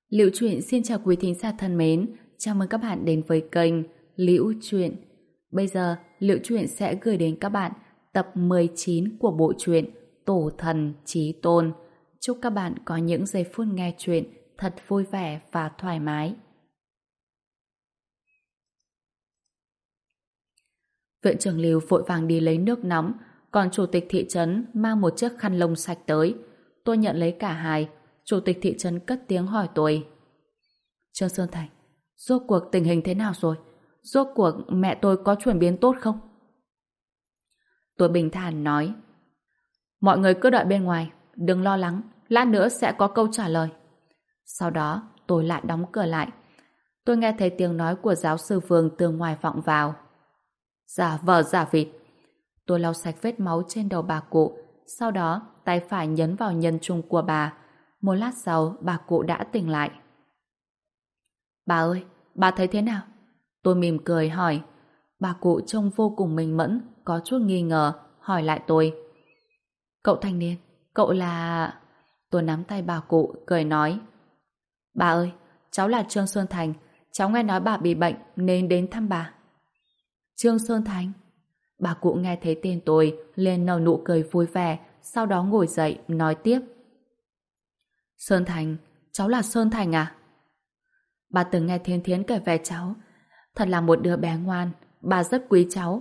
Liễu Chuyện xin chào quý thính giả thân mến, chào mừng các bạn đến với kênh Liễu Chuyện. Bây giờ, Liễu Chuyện sẽ gửi đến các bạn tập 19 của bộ truyện Tổ Thần Chí Tôn. Chúc các bạn có những giây phút nghe chuyện thật vui vẻ và thoải mái. Viện trưởng Lưu vội vàng đi lấy nước nóng, còn chủ tịch thị trấn mang một chiếc khăn lông sạch tới. Tôi nhận lấy cả hai. Chủ tịch thị trấn cất tiếng hỏi tôi: Trương Sơn Thành, rốt cuộc tình hình thế nào rồi? Rốt cuộc mẹ tôi có chuyển biến tốt không? Tôi bình thản nói: Mọi người cứ đợi bên ngoài, đừng lo lắng, lát nữa sẽ có câu trả lời. Sau đó tôi lại đóng cửa lại. Tôi nghe thấy tiếng nói của giáo sư Vương từ ngoài vọng vào: Giả vờ giả vịt. Tôi lau sạch vết máu trên đầu bà cụ, sau đó tay phải nhấn vào nhân trung của bà. Một lát sau bà cụ đã tỉnh lại. Bà ơi, bà thấy thế nào? Tôi mỉm cười hỏi. Bà cụ trông vô cùng minh mẫn, có chút nghi ngờ, hỏi lại tôi: Cậu thanh niên, cậu là... Tôi nắm tay bà cụ, cười nói: Bà ơi, cháu là Trương Sơn Thành, cháu nghe nói bà bị bệnh nên đến thăm bà. Trương Sơn Thành? Bà cụ nghe thấy tên tôi, liền nở nụ cười vui vẻ, sau đó ngồi dậy, nói tiếp: Sơn Thành, cháu là Sơn Thành à? Bà từng nghe Thiên Thiến kể về cháu, thật là một đứa bé ngoan, bà rất quý cháu.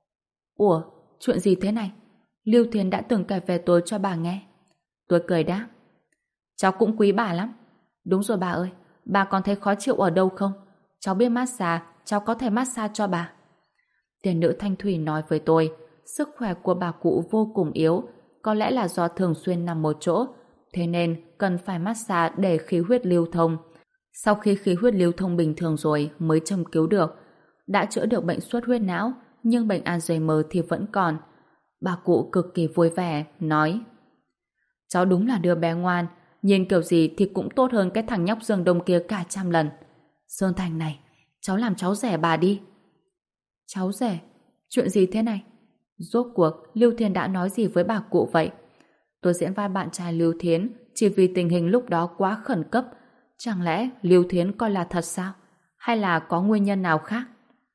Ủa, chuyện gì thế này? Lưu Thiến đã từng kể về tôi cho bà nghe. Tôi cười đáp: Cháu cũng quý bà lắm. Đúng rồi bà ơi, bà còn thấy khó chịu ở đâu không? Cháu biết massage, cháu có thể massage cho bà. Tiền nữ Thanh Thủy nói với tôi, sức khỏe của bà cụ vô cùng yếu, có lẽ là do thường xuyên nằm một chỗ, thế nên cần phải massage để khí huyết lưu thông. Sau khi khí huyết lưu thông bình thường rồi mới châm cứu được. Đã chữa được bệnh xuất huyết não, nhưng bệnh Alzheimer thì vẫn còn. Bà cụ cực kỳ vui vẻ, nói: Cháu đúng là đứa bé ngoan, nhìn kiểu gì thì cũng tốt hơn cái thằng nhóc Dương Đông kia cả trăm lần. Sơn Thành này, cháu làm cháu rẻ bà đi. Cháu rẻ? Chuyện gì thế này? Rốt cuộc Lưu Thiến đã nói gì với bà cụ vậy? Tôi diễn vai bạn trai Lưu Thiến chỉ vì tình hình lúc đó quá khẩn cấp. Chẳng lẽ Lưu Thiến coi là thật sao? Hay là có nguyên nhân nào khác?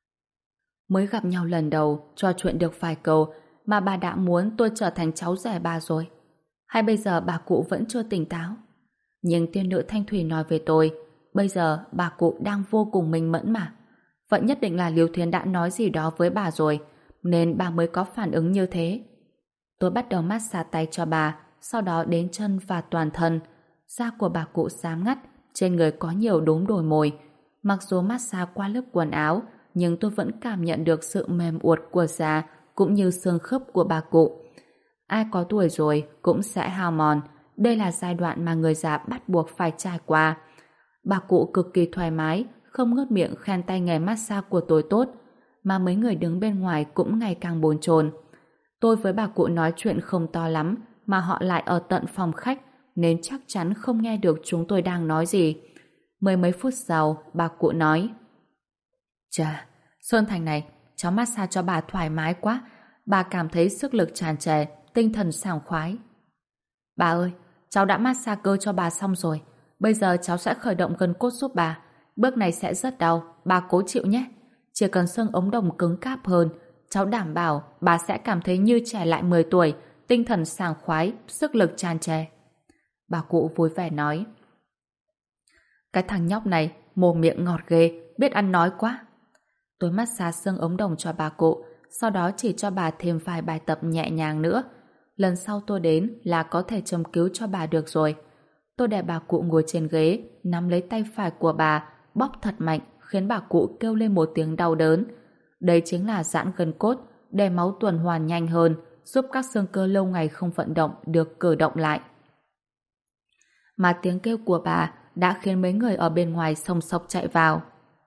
Mới gặp nhau lần đầu, trò chuyện được vài câu mà bà đã muốn tôi trở thành cháu rẻ bà rồi. Hay bây giờ bà cụ vẫn chưa tỉnh táo? Nhưng tiên nữ Thanh Thủy nói về tôi, bây giờ bà cụ đang vô cùng minh mẫn mà. Vậy nhất định là Lưu Thiến đã nói gì đó với bà rồi, nên bà mới có phản ứng như thế. Tôi bắt đầu massage tay cho bà, sau đó đến chân và toàn thân. Da của bà cụ xám ngắt, trên người có nhiều đốm đồi mồi. Mặc dù massage qua lớp quần áo, nhưng tôi vẫn cảm nhận được sự mềm uột của da cũng như xương khớp của bà cụ. Ai có tuổi rồi cũng sẽ hao mòn. Đây là giai đoạn mà người già bắt buộc phải trải qua. Bà cụ cực kỳ thoải mái, không ngớt miệng khen tay nghề massage của tôi tốt, mà mấy người đứng bên ngoài cũng ngày càng bồn chồn. Tôi với bà cụ nói chuyện không to lắm, mà họ lại ở tận phòng khách, nên chắc chắn không nghe được chúng tôi đang nói gì. Mười mấy phút sau, bà cụ nói: Chà, Sơn Thành này, cháu massage cho bà thoải mái quá, bà cảm thấy sức lực tràn trề, tinh thần sảng khoái. Bà ơi, cháu đã massage cơ cho bà xong rồi, bây giờ cháu sẽ khởi động gân cốt giúp bà. Bước này sẽ rất đau, bà cố chịu nhé. Chỉ cần xương ống đồng cứng cáp hơn, cháu đảm bảo bà sẽ cảm thấy như trẻ lại 10 tuổi, tinh thần sảng khoái, sức lực tràn trề. Bà cụ vui vẻ nói: Cái thằng nhóc này, mồm miệng ngọt ghê, biết ăn nói quá. Tôi massage xương ống đồng cho bà cụ, sau đó chỉ cho bà thêm vài bài tập nhẹ nhàng nữa. Lần sau tôi đến là có thể châm cứu cho bà được rồi. Tôi để bà cụ ngồi trên ghế, nắm lấy tay phải của bà, bóp thật mạnh, khiến bà cụ kêu lên một tiếng đau đớn. Đây chính là giãn gân cốt, để máu tuần hoàn nhanh hơn, giúp các xương cơ lâu ngày không vận động được cử động lại. Mà tiếng kêu của bà đã khiến mấy người ở bên ngoài xông xộc chạy vào.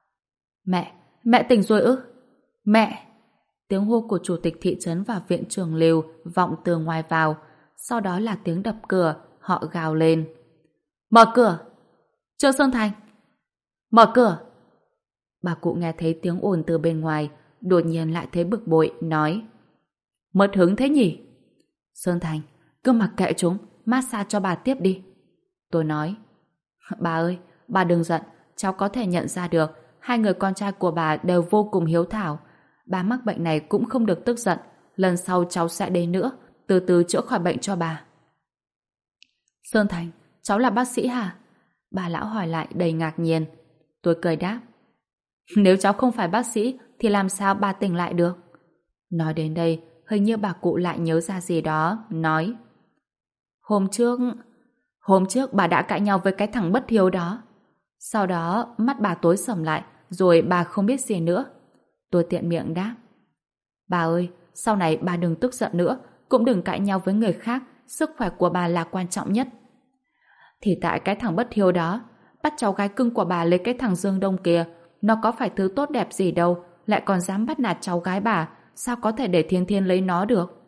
Mẹ tỉnh rồi ư? Mẹ! Tiếng hô của chủ tịch thị trấn và viện trưởng Lưu vọng từ ngoài vào, sau đó là tiếng đập cửa, họ gào lên: Mở cửa! Trương Sơn Thành! Mở cửa! Bà cụ nghe thấy tiếng ồn từ bên ngoài, đột nhiên lại thấy bực bội, nói: Mất hứng thế nhỉ? Sơn Thành, cứ mặc kệ chúng, massage cho bà tiếp đi. Tôi nói: Bà ơi, bà đừng giận, cháu có thể nhận ra được hai người con trai của bà đều vô cùng hiếu thảo. Bà mắc bệnh này cũng không được tức giận, lần sau cháu sẽ đến nữa, từ từ chữa khỏi bệnh cho bà. Sơn Thành, cháu là bác sĩ hả? Bà lão hỏi lại đầy ngạc nhiên. Tôi cười đáp. Nếu cháu không phải bác sĩ thì làm sao bà tỉnh lại được? Nói đến đây, hình như bà cụ lại nhớ ra gì đó, nói. Hôm trước bà đã cãi nhau với cái thằng bất hiếu đó. Sau đó mắt bà tối sầm lại, rồi bà không biết gì nữa. Tôi tiện miệng đáp. Bà ơi, sau này bà đừng tức giận nữa, cũng đừng cãi nhau với người khác, sức khỏe của bà là quan trọng nhất. Thì tại cái thằng bất hiếu đó, bắt cháu gái cưng của bà lấy cái thằng Dương Đông kia, nó có phải thứ tốt đẹp gì đâu, lại còn dám bắt nạt cháu gái bà, sao có thể để Thiên Thiên lấy nó được?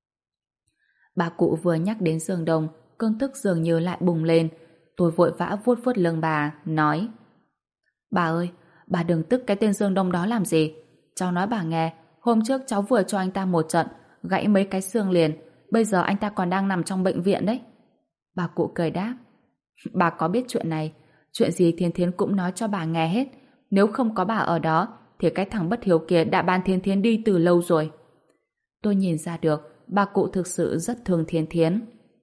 Bà cụ vừa nhắc đến Dương Đông, cơn tức dường như lại bùng lên. Tôi vội vã vuốt vuốt lưng bà, nói. Bà ơi, bà đừng tức cái tên Dương Đông đó làm gì. Cháu nói bà nghe, hôm trước cháu vừa cho anh ta một trận, gãy mấy cái xương liền, bây giờ anh ta còn đang nằm trong bệnh viện đấy. Bà cụ cười đáp. Bà có biết chuyện này, chuyện gì Thiên Thiến cũng nói cho bà nghe hết. Nếu không có bà ở đó, thì cái thằng bất hiếu kia đã ban Thiên Thiến đi từ lâu rồi. Tôi nhìn ra được, bà cụ thực sự rất thương Thiên Thiến.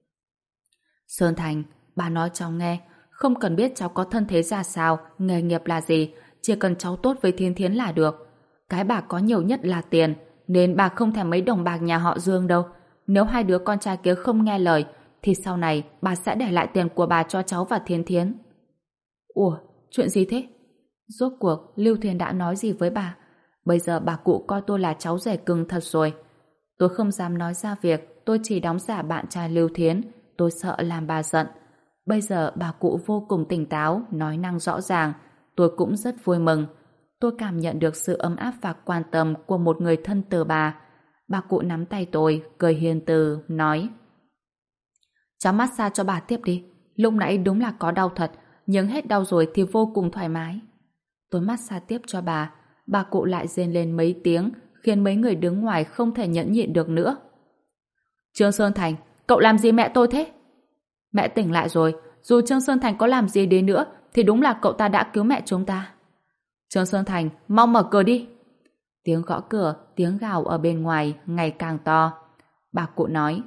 Sơn Thành, bà nói cháu nghe, không cần biết cháu có thân thế ra sao, nghề nghiệp là gì, chỉ cần cháu tốt với Thiên Thiến là được. Cái bà có nhiều nhất là tiền, nên bà không thèm mấy đồng bạc nhà họ Dương đâu. Nếu hai đứa con trai kia không nghe lời, thì sau này bà sẽ để lại tiền của bà cho cháu và Thiên Thiến. Ủa, chuyện gì thế? Rốt cuộc Lưu Thiến đã nói gì với bà? Bây giờ bà cụ coi tôi là cháu rể cưng thật rồi. Tôi không dám nói ra việc tôi chỉ đóng giả bạn trai Lưu Thiến, tôi sợ làm bà giận. Bây giờ bà cụ vô cùng tỉnh táo, nói năng rõ ràng, tôi cũng rất vui mừng. Tôi cảm nhận được sự ấm áp và quan tâm của một người thân từ bà. Bà cụ nắm tay tôi, cười hiền từ, nói. Cháu massage cho bà tiếp đi. Lúc nãy đúng là có đau thật, nhưng hết đau rồi thì vô cùng thoải mái. Tôi massage tiếp cho bà cụ lại rên lên mấy tiếng, khiến mấy người đứng ngoài không thể nhẫn nhịn được nữa. Trương Sơn Thành, cậu làm gì mẹ tôi thế? Mẹ tỉnh lại rồi, dù Trương Sơn Thành có làm gì đi nữa, thì đúng là cậu ta đã cứu mẹ chúng ta. Trương Sơn Thành, mau mở cửa đi. Tiếng gõ cửa, tiếng gào ở bên ngoài ngày càng to. Bà cụ nói.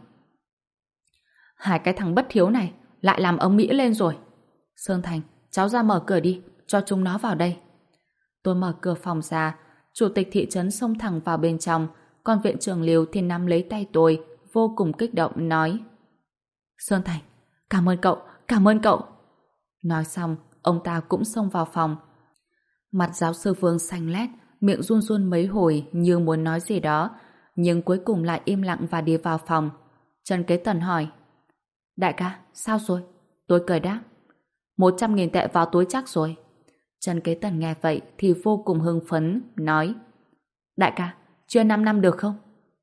Hai cái thằng bất hiếu này lại làm ầm ĩ lên rồi. Sơn Thành, cháu ra mở cửa đi, cho chúng nó vào đây. Tôi mở cửa phòng ra, chủ tịch thị trấn xông thẳng vào bên trong, còn viện trưởng Liêu thì nắm lấy tay tôi, vô cùng kích động nói. Sơn Thành, cảm ơn cậu, cảm ơn cậu. Nói xong, ông ta cũng xông vào phòng. Mặt giáo sư Vương xanh lét, miệng run run mấy hồi như muốn nói gì đó, nhưng cuối cùng lại im lặng và đi vào phòng. Trần Kế Tần hỏi. Đại ca, sao rồi? Tôi cười đáp. 100.000 tệ vào túi chắc rồi. Trần Kế Tần nghe vậy thì vô cùng hưng phấn, nói. Đại ca, chưa 5 năm được không?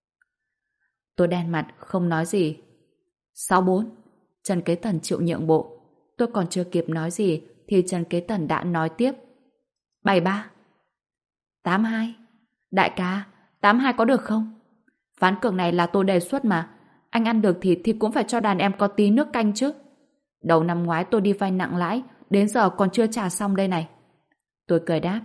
Tôi đen mặt, không nói gì. 64. Trần Kế Tần chịu nhượng bộ. Tôi còn chưa kịp nói gì thì Trần Kế Tần đã nói tiếp. 73. 82. Đại ca, 82 có được không? Ván cược này là tôi đề xuất mà. Anh ăn được thì cũng phải cho đàn em có tí nước canh chứ. Đầu năm ngoái tôi đi vay nặng lãi, đến giờ còn chưa trả xong đây này. Tôi cười đáp.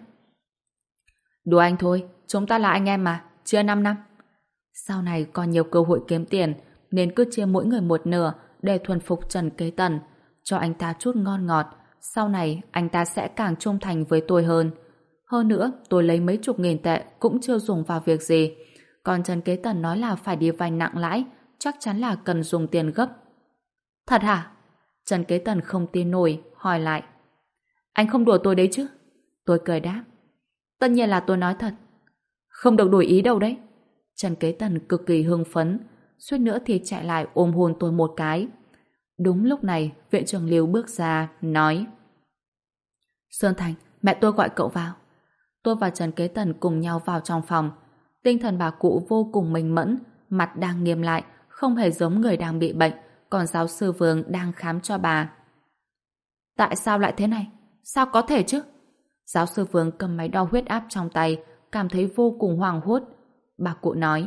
Đùa anh thôi, chúng ta là anh em mà, chia 5 năm. Sau này còn nhiều cơ hội kiếm tiền, nên cứ chia mỗi người một nửa để thuần phục Trần Kế Tần, cho anh ta chút ngon ngọt. Sau này anh ta sẽ càng trung thành với tôi hơn. Hơn nữa, tôi lấy mấy chục nghìn tệ cũng chưa dùng vào việc gì. Còn Trần Kế Tần nói là phải đi vay nặng lãi, chắc chắn là cần dùng tiền gấp. Thật hả? Trần Kế Tần không tin nổi, hỏi lại. Anh không đùa tôi đấy chứ? Tôi cười đáp. Tất nhiên là tôi nói thật. Không được đổi ý đâu đấy. Trần Kế Tần cực kỳ hưng phấn, suýt nữa thì chạy lại ôm hôn tôi một cái. Đúng lúc này, viện trưởng Liêu bước ra, nói. Sơn Thành, mẹ tôi gọi cậu vào. Tôi và Trần Kế Tần cùng nhau vào trong phòng. Tinh thần bà cụ vô cùng minh mẫn, mặt đang nghiêm lại, không hề giống người đang bị bệnh, còn giáo sư Vương đang khám cho bà. Tại sao lại thế này? Sao có thể chứ? Giáo sư Vương cầm máy đo huyết áp trong tay, cảm thấy vô cùng hoảng hốt. Bà cụ nói.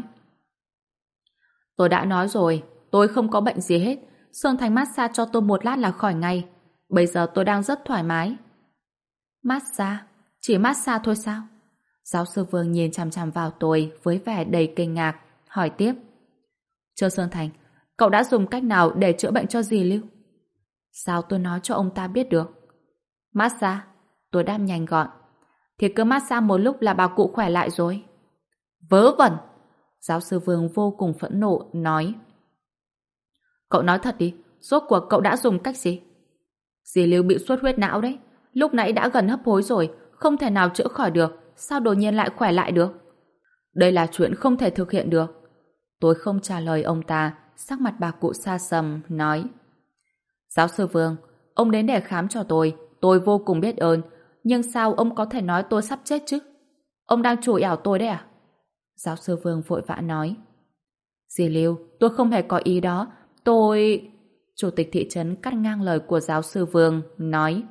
Tôi đã nói rồi, tôi không có bệnh gì hết. Sơn Thành massage cho tôi một lát là khỏi ngay. Bây giờ tôi đang rất thoải mái. Massage? Chỉ massage thôi sao? Giáo sư Vương nhìn chằm chằm vào tôi với vẻ đầy kinh ngạc, hỏi tiếp. Trương Sơn Thành, cậu đã dùng cách nào để chữa bệnh cho dì Lưu? Sao tôi nói cho ông ta biết được? Massage? Tôi đáp nhanh gọn. Thì cứ massage một lúc là bà cụ khỏe lại rồi. Vớ vẩn! Giáo sư Vương vô cùng phẫn nộ, nói. Cậu nói thật đi, rốt cuộc cậu đã dùng cách gì? Dì Lưu bị xuất huyết não đấy. Lúc nãy đã gần hấp hối rồi, không thể nào chữa khỏi được. Sao đột nhiên lại khỏe lại được? Đây là chuyện không thể thực hiện được. Tôi không trả lời ông ta, sắc mặt bà cụ xa sầm, nói. Giáo sư Vương, ông đến để khám cho tôi vô cùng biết ơn. Nhưng sao ông có thể nói tôi sắp chết chứ? Ông đang chửi ẻo tôi đấy à? Giáo sư Vương vội vã nói. Dì Lưu, tôi không hề có ý đó. Tôi... Chủ tịch thị trấn cắt ngang lời của giáo sư Vương, nói.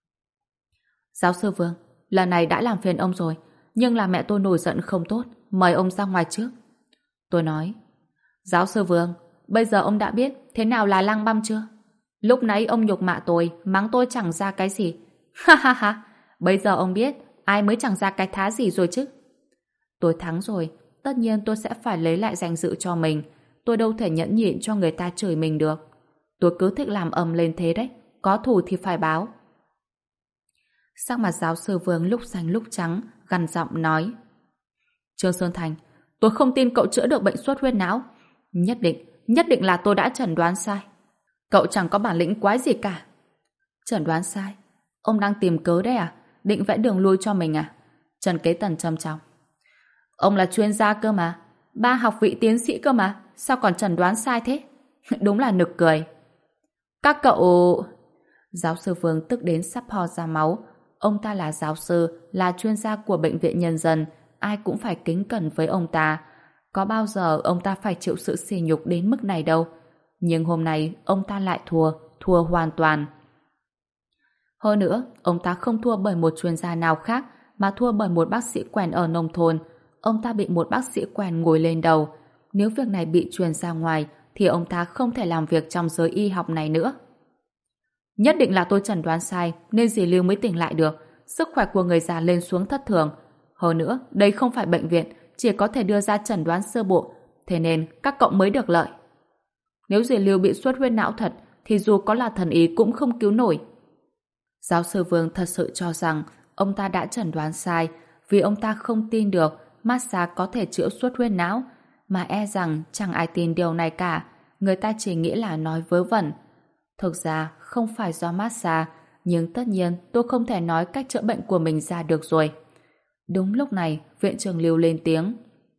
Giáo sư Vương, lần này đã làm phiền ông rồi, nhưng là mẹ tôi nổi giận không tốt, mời ông ra ngoài trước. Tôi nói. Giáo sư Vương, bây giờ ông đã biết thế nào là lang băm chưa? Lúc nãy ông nhục mạ tôi, mắng tôi chẳng ra cái gì. Ha ha ha, bây giờ ông biết ai mới chẳng ra cái thá gì rồi chứ. Tôi thắng rồi, tất nhiên tôi sẽ phải lấy lại danh dự cho mình. Tôi đâu thể nhẫn nhịn cho người ta chửi mình được. Tôi cứ thích làm ầm lên thế đấy, có thù thì phải báo. Sắc mặt giáo sư Vương lúc xanh lúc trắng, gằn giọng nói. Trương Sơn Thành, tôi không tin cậu chữa được bệnh xuất huyết não. Nhất định là tôi đã chẩn đoán sai. Cậu chẳng có bản lĩnh quái gì cả. Chẩn đoán sai? Ông đang tìm cớ đấy à? Định vẽ đường lui cho mình à? Trần Kế Tần trầm trọng. Ông là chuyên gia cơ mà. 3 học vị tiến sĩ cơ mà. Sao còn chẩn đoán sai thế? Đúng là nực cười. Các cậu... Giáo sư Vương tức đến sắp ho ra máu. Ông ta là giáo sư, là chuyên gia của Bệnh viện Nhân dân. Ai cũng phải kính cẩn với ông ta. Có bao giờ ông ta phải chịu sự sỉ nhục đến mức này đâu. Nhưng hôm nay ông ta lại thua hoàn toàn. Hơn nữa, ông ta không thua bởi một chuyên gia nào khác, mà thua bởi một bác sĩ quèn ở nông thôn. Ông ta bị một bác sĩ quèn ngồi lên đầu. Nếu việc này bị truyền ra ngoài, thì ông ta không thể làm việc trong giới y học này nữa. Nhất định là tôi chẩn đoán sai, nên dì Lưu mới tỉnh lại được. Sức khỏe của người già lên xuống thất thường. Hơn nữa, đây không phải bệnh viện, chỉ có thể đưa ra chẩn đoán sơ bộ. Thế nên, các cậu mới được lợi. Nếu dì Lưu bị xuất huyết não thật, thì dù có là thần ý cũng không cứu nổi. Giáo sư Vương thật sự cho rằng ông ta đã chẩn đoán sai, vì ông ta không tin được massage có thể chữa xuất huyết não, mà e rằng chẳng ai tin điều này cả. Người ta chỉ nghĩ là nói vớ vẩn. Thực ra không phải do massage, nhưng tất nhiên tôi không thể nói cách chữa bệnh của mình ra được rồi. Đúng lúc này, viện trưởng Lưu lên tiếng.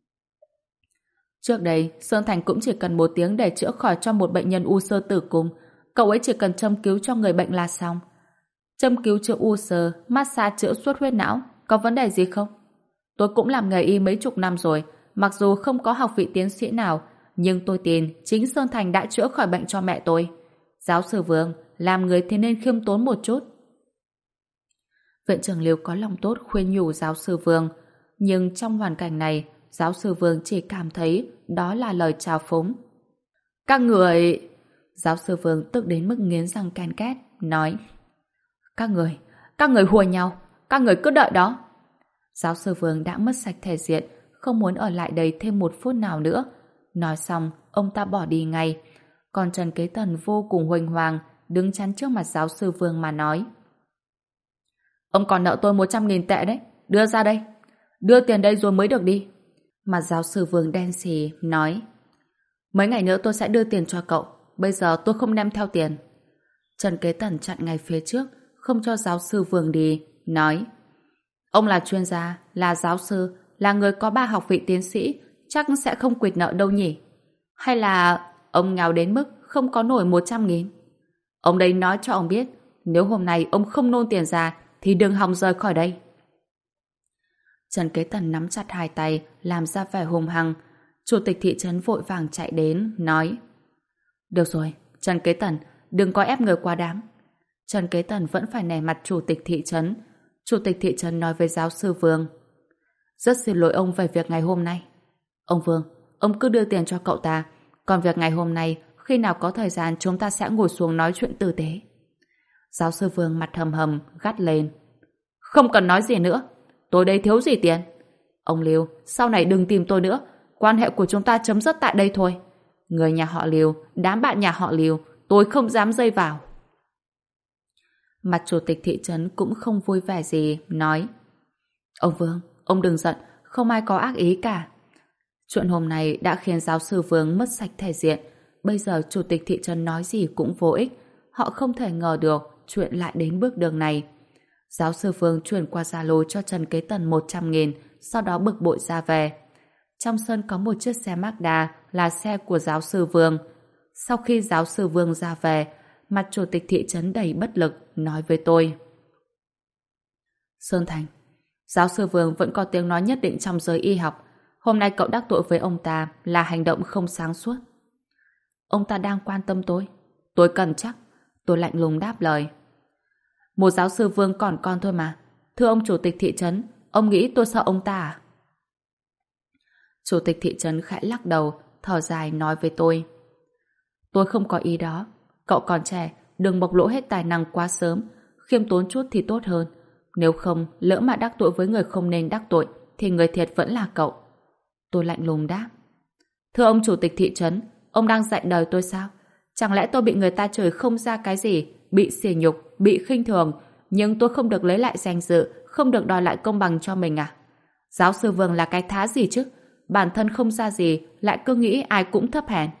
Trước đây, Sơn Thành cũng chỉ cần 1 tiếng để chữa khỏi cho một bệnh nhân u xơ tử cung. Cậu ấy chỉ cần châm cứu cho người bệnh là xong. Châm cứu chữa u xơ, massage chữa xuất huyết não, có vấn đề gì không? Tôi cũng làm nghề y mấy chục năm rồi, mặc dù không có học vị tiến sĩ nào, nhưng tôi tin chính Sơn Thành đã chữa khỏi bệnh cho mẹ tôi. Giáo sư Vương, làm người thì nên khiêm tốn một chút. Viện trưởng Liêu có lòng tốt khuyên nhủ giáo sư Vương, nhưng trong hoàn cảnh này, giáo sư Vương chỉ cảm thấy đó là lời trào phúng. Các người... Giáo sư Vương tức đến mức nghiến răng ken két, nói. Các người hùa nhau, các người cứ đợi đó. Giáo sư Vương đã mất sạch thể diện, không muốn ở lại đây thêm 1 phút nào nữa. Nói xong, ông ta bỏ đi ngay. Còn Trần Kế Tần vô cùng huênh hoang, đứng chắn trước mặt giáo sư Vương mà nói. Ông còn nợ tôi 100.000 tệ đấy, đưa ra đây. Đưa tiền đây rồi mới được đi. Mặt giáo sư Vương đen xì, nói. Mấy ngày nữa tôi sẽ đưa tiền cho cậu, bây giờ tôi không đem theo tiền. Trần Kế Tần chặn ngay phía trước, không cho giáo sư Vương đi, nói. Ông là chuyên gia, là giáo sư, là người có 3 học vị tiến sĩ, chắc sẽ không quỵt nợ đâu nhỉ? Hay là ông nghèo đến mức không có nổi 100.000? Ông đây nói cho ông biết, nếu hôm nay ông không nôn tiền ra, thì đừng hòng rời khỏi đây. Trần Kế Tần nắm chặt 2 tay, làm ra vẻ hung hăng. Chủ tịch thị trấn vội vàng chạy đến, nói. Được rồi, Trần Kế Tần, đừng có ép người quá đáng. Trần Kế Tần vẫn phải nể mặt chủ tịch thị trấn. Chủ tịch thị trấn nói với giáo sư Vương. Rất xin lỗi ông về việc ngày hôm nay. Ông Vương, ông cứ đưa tiền cho cậu ta. Còn việc ngày hôm nay, khi nào có thời gian chúng ta sẽ ngồi xuống nói chuyện tử tế. Giáo sư Vương mặt hầm hầm gắt lên. Không cần nói gì nữa. Tôi đây thiếu gì tiền. Ông Lưu, sau này đừng tìm tôi nữa. Quan hệ của chúng ta chấm dứt tại đây thôi. Người nhà họ Lưu, đám bạn nhà họ Lưu, tôi không dám dây vào. Mặt chủ tịch thị trấn cũng không vui vẻ gì, nói: Ông Vương, ông đừng giận, không ai có ác ý cả. Chuyện hôm nay đã khiến giáo sư Vương mất sạch thể diện. Bây giờ chủ tịch thị trấn nói gì cũng vô ích. Họ không thể ngờ được chuyện lại đến bước đường này. Giáo sư Vương chuyển qua Zalo cho Trần Kế Tần 100.000, sau đó bực bội ra về. Trong sân có một chiếc xe Mazda là xe của giáo sư Vương. Sau khi giáo sư Vương ra về, mặt chủ tịch thị trấn đầy bất lực, nói với tôi: Sơn Thành, giáo sư Vương vẫn có tiếng nói nhất định trong giới y học. Hôm nay cậu đắc tội với ông ta là hành động không sáng suốt. Ông ta đang quan tâm tôi. Tôi cần chắc. Tôi lạnh lùng đáp lời. Một giáo sư Vương còn con thôi mà. Thưa ông chủ tịch thị trấn, ông nghĩ tôi sợ ông ta à? Chủ tịch thị trấn khẽ lắc đầu, thở dài nói với tôi: Tôi không có ý đó. Cậu còn trẻ, đừng bộc lộ hết tài năng quá sớm. Khiêm tốn chút thì tốt hơn. Nếu không, lỡ mà đắc tội với người không nên đắc tội, thì người thiệt vẫn là cậu. Tôi lạnh lùng đáp. Thưa ông chủ tịch thị trấn, ông đang dạy đời tôi sao? Chẳng lẽ tôi bị người ta chửi không ra cái gì, bị sỉ nhục, bị khinh thường, nhưng tôi không được lấy lại danh dự, không được đòi lại công bằng cho mình à? Giáo sư Vương là cái thá gì chứ? Bản thân không ra gì, lại cứ nghĩ ai cũng thấp hèn.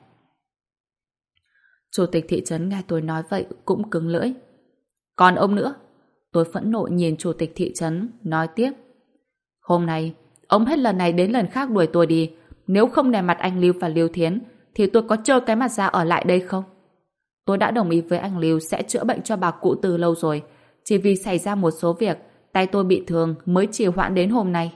Chủ tịch thị trấn nghe tôi nói vậy cũng cứng lưỡi. Còn ông nữa? Tôi phẫn nộ nhìn chủ tịch thị trấn, nói tiếp. Hôm nay, ông hết lần này đến lần khác đuổi tôi đi. Nếu không nề mặt anh Lưu và Lưu Thiến, thì tôi có trơ cái mặt ra ở lại đây không? Tôi đã đồng ý với anh Lưu sẽ chữa bệnh cho bà cụ từ lâu rồi. Chỉ vì xảy ra một số việc, tay tôi bị thương mới trì hoãn đến hôm nay.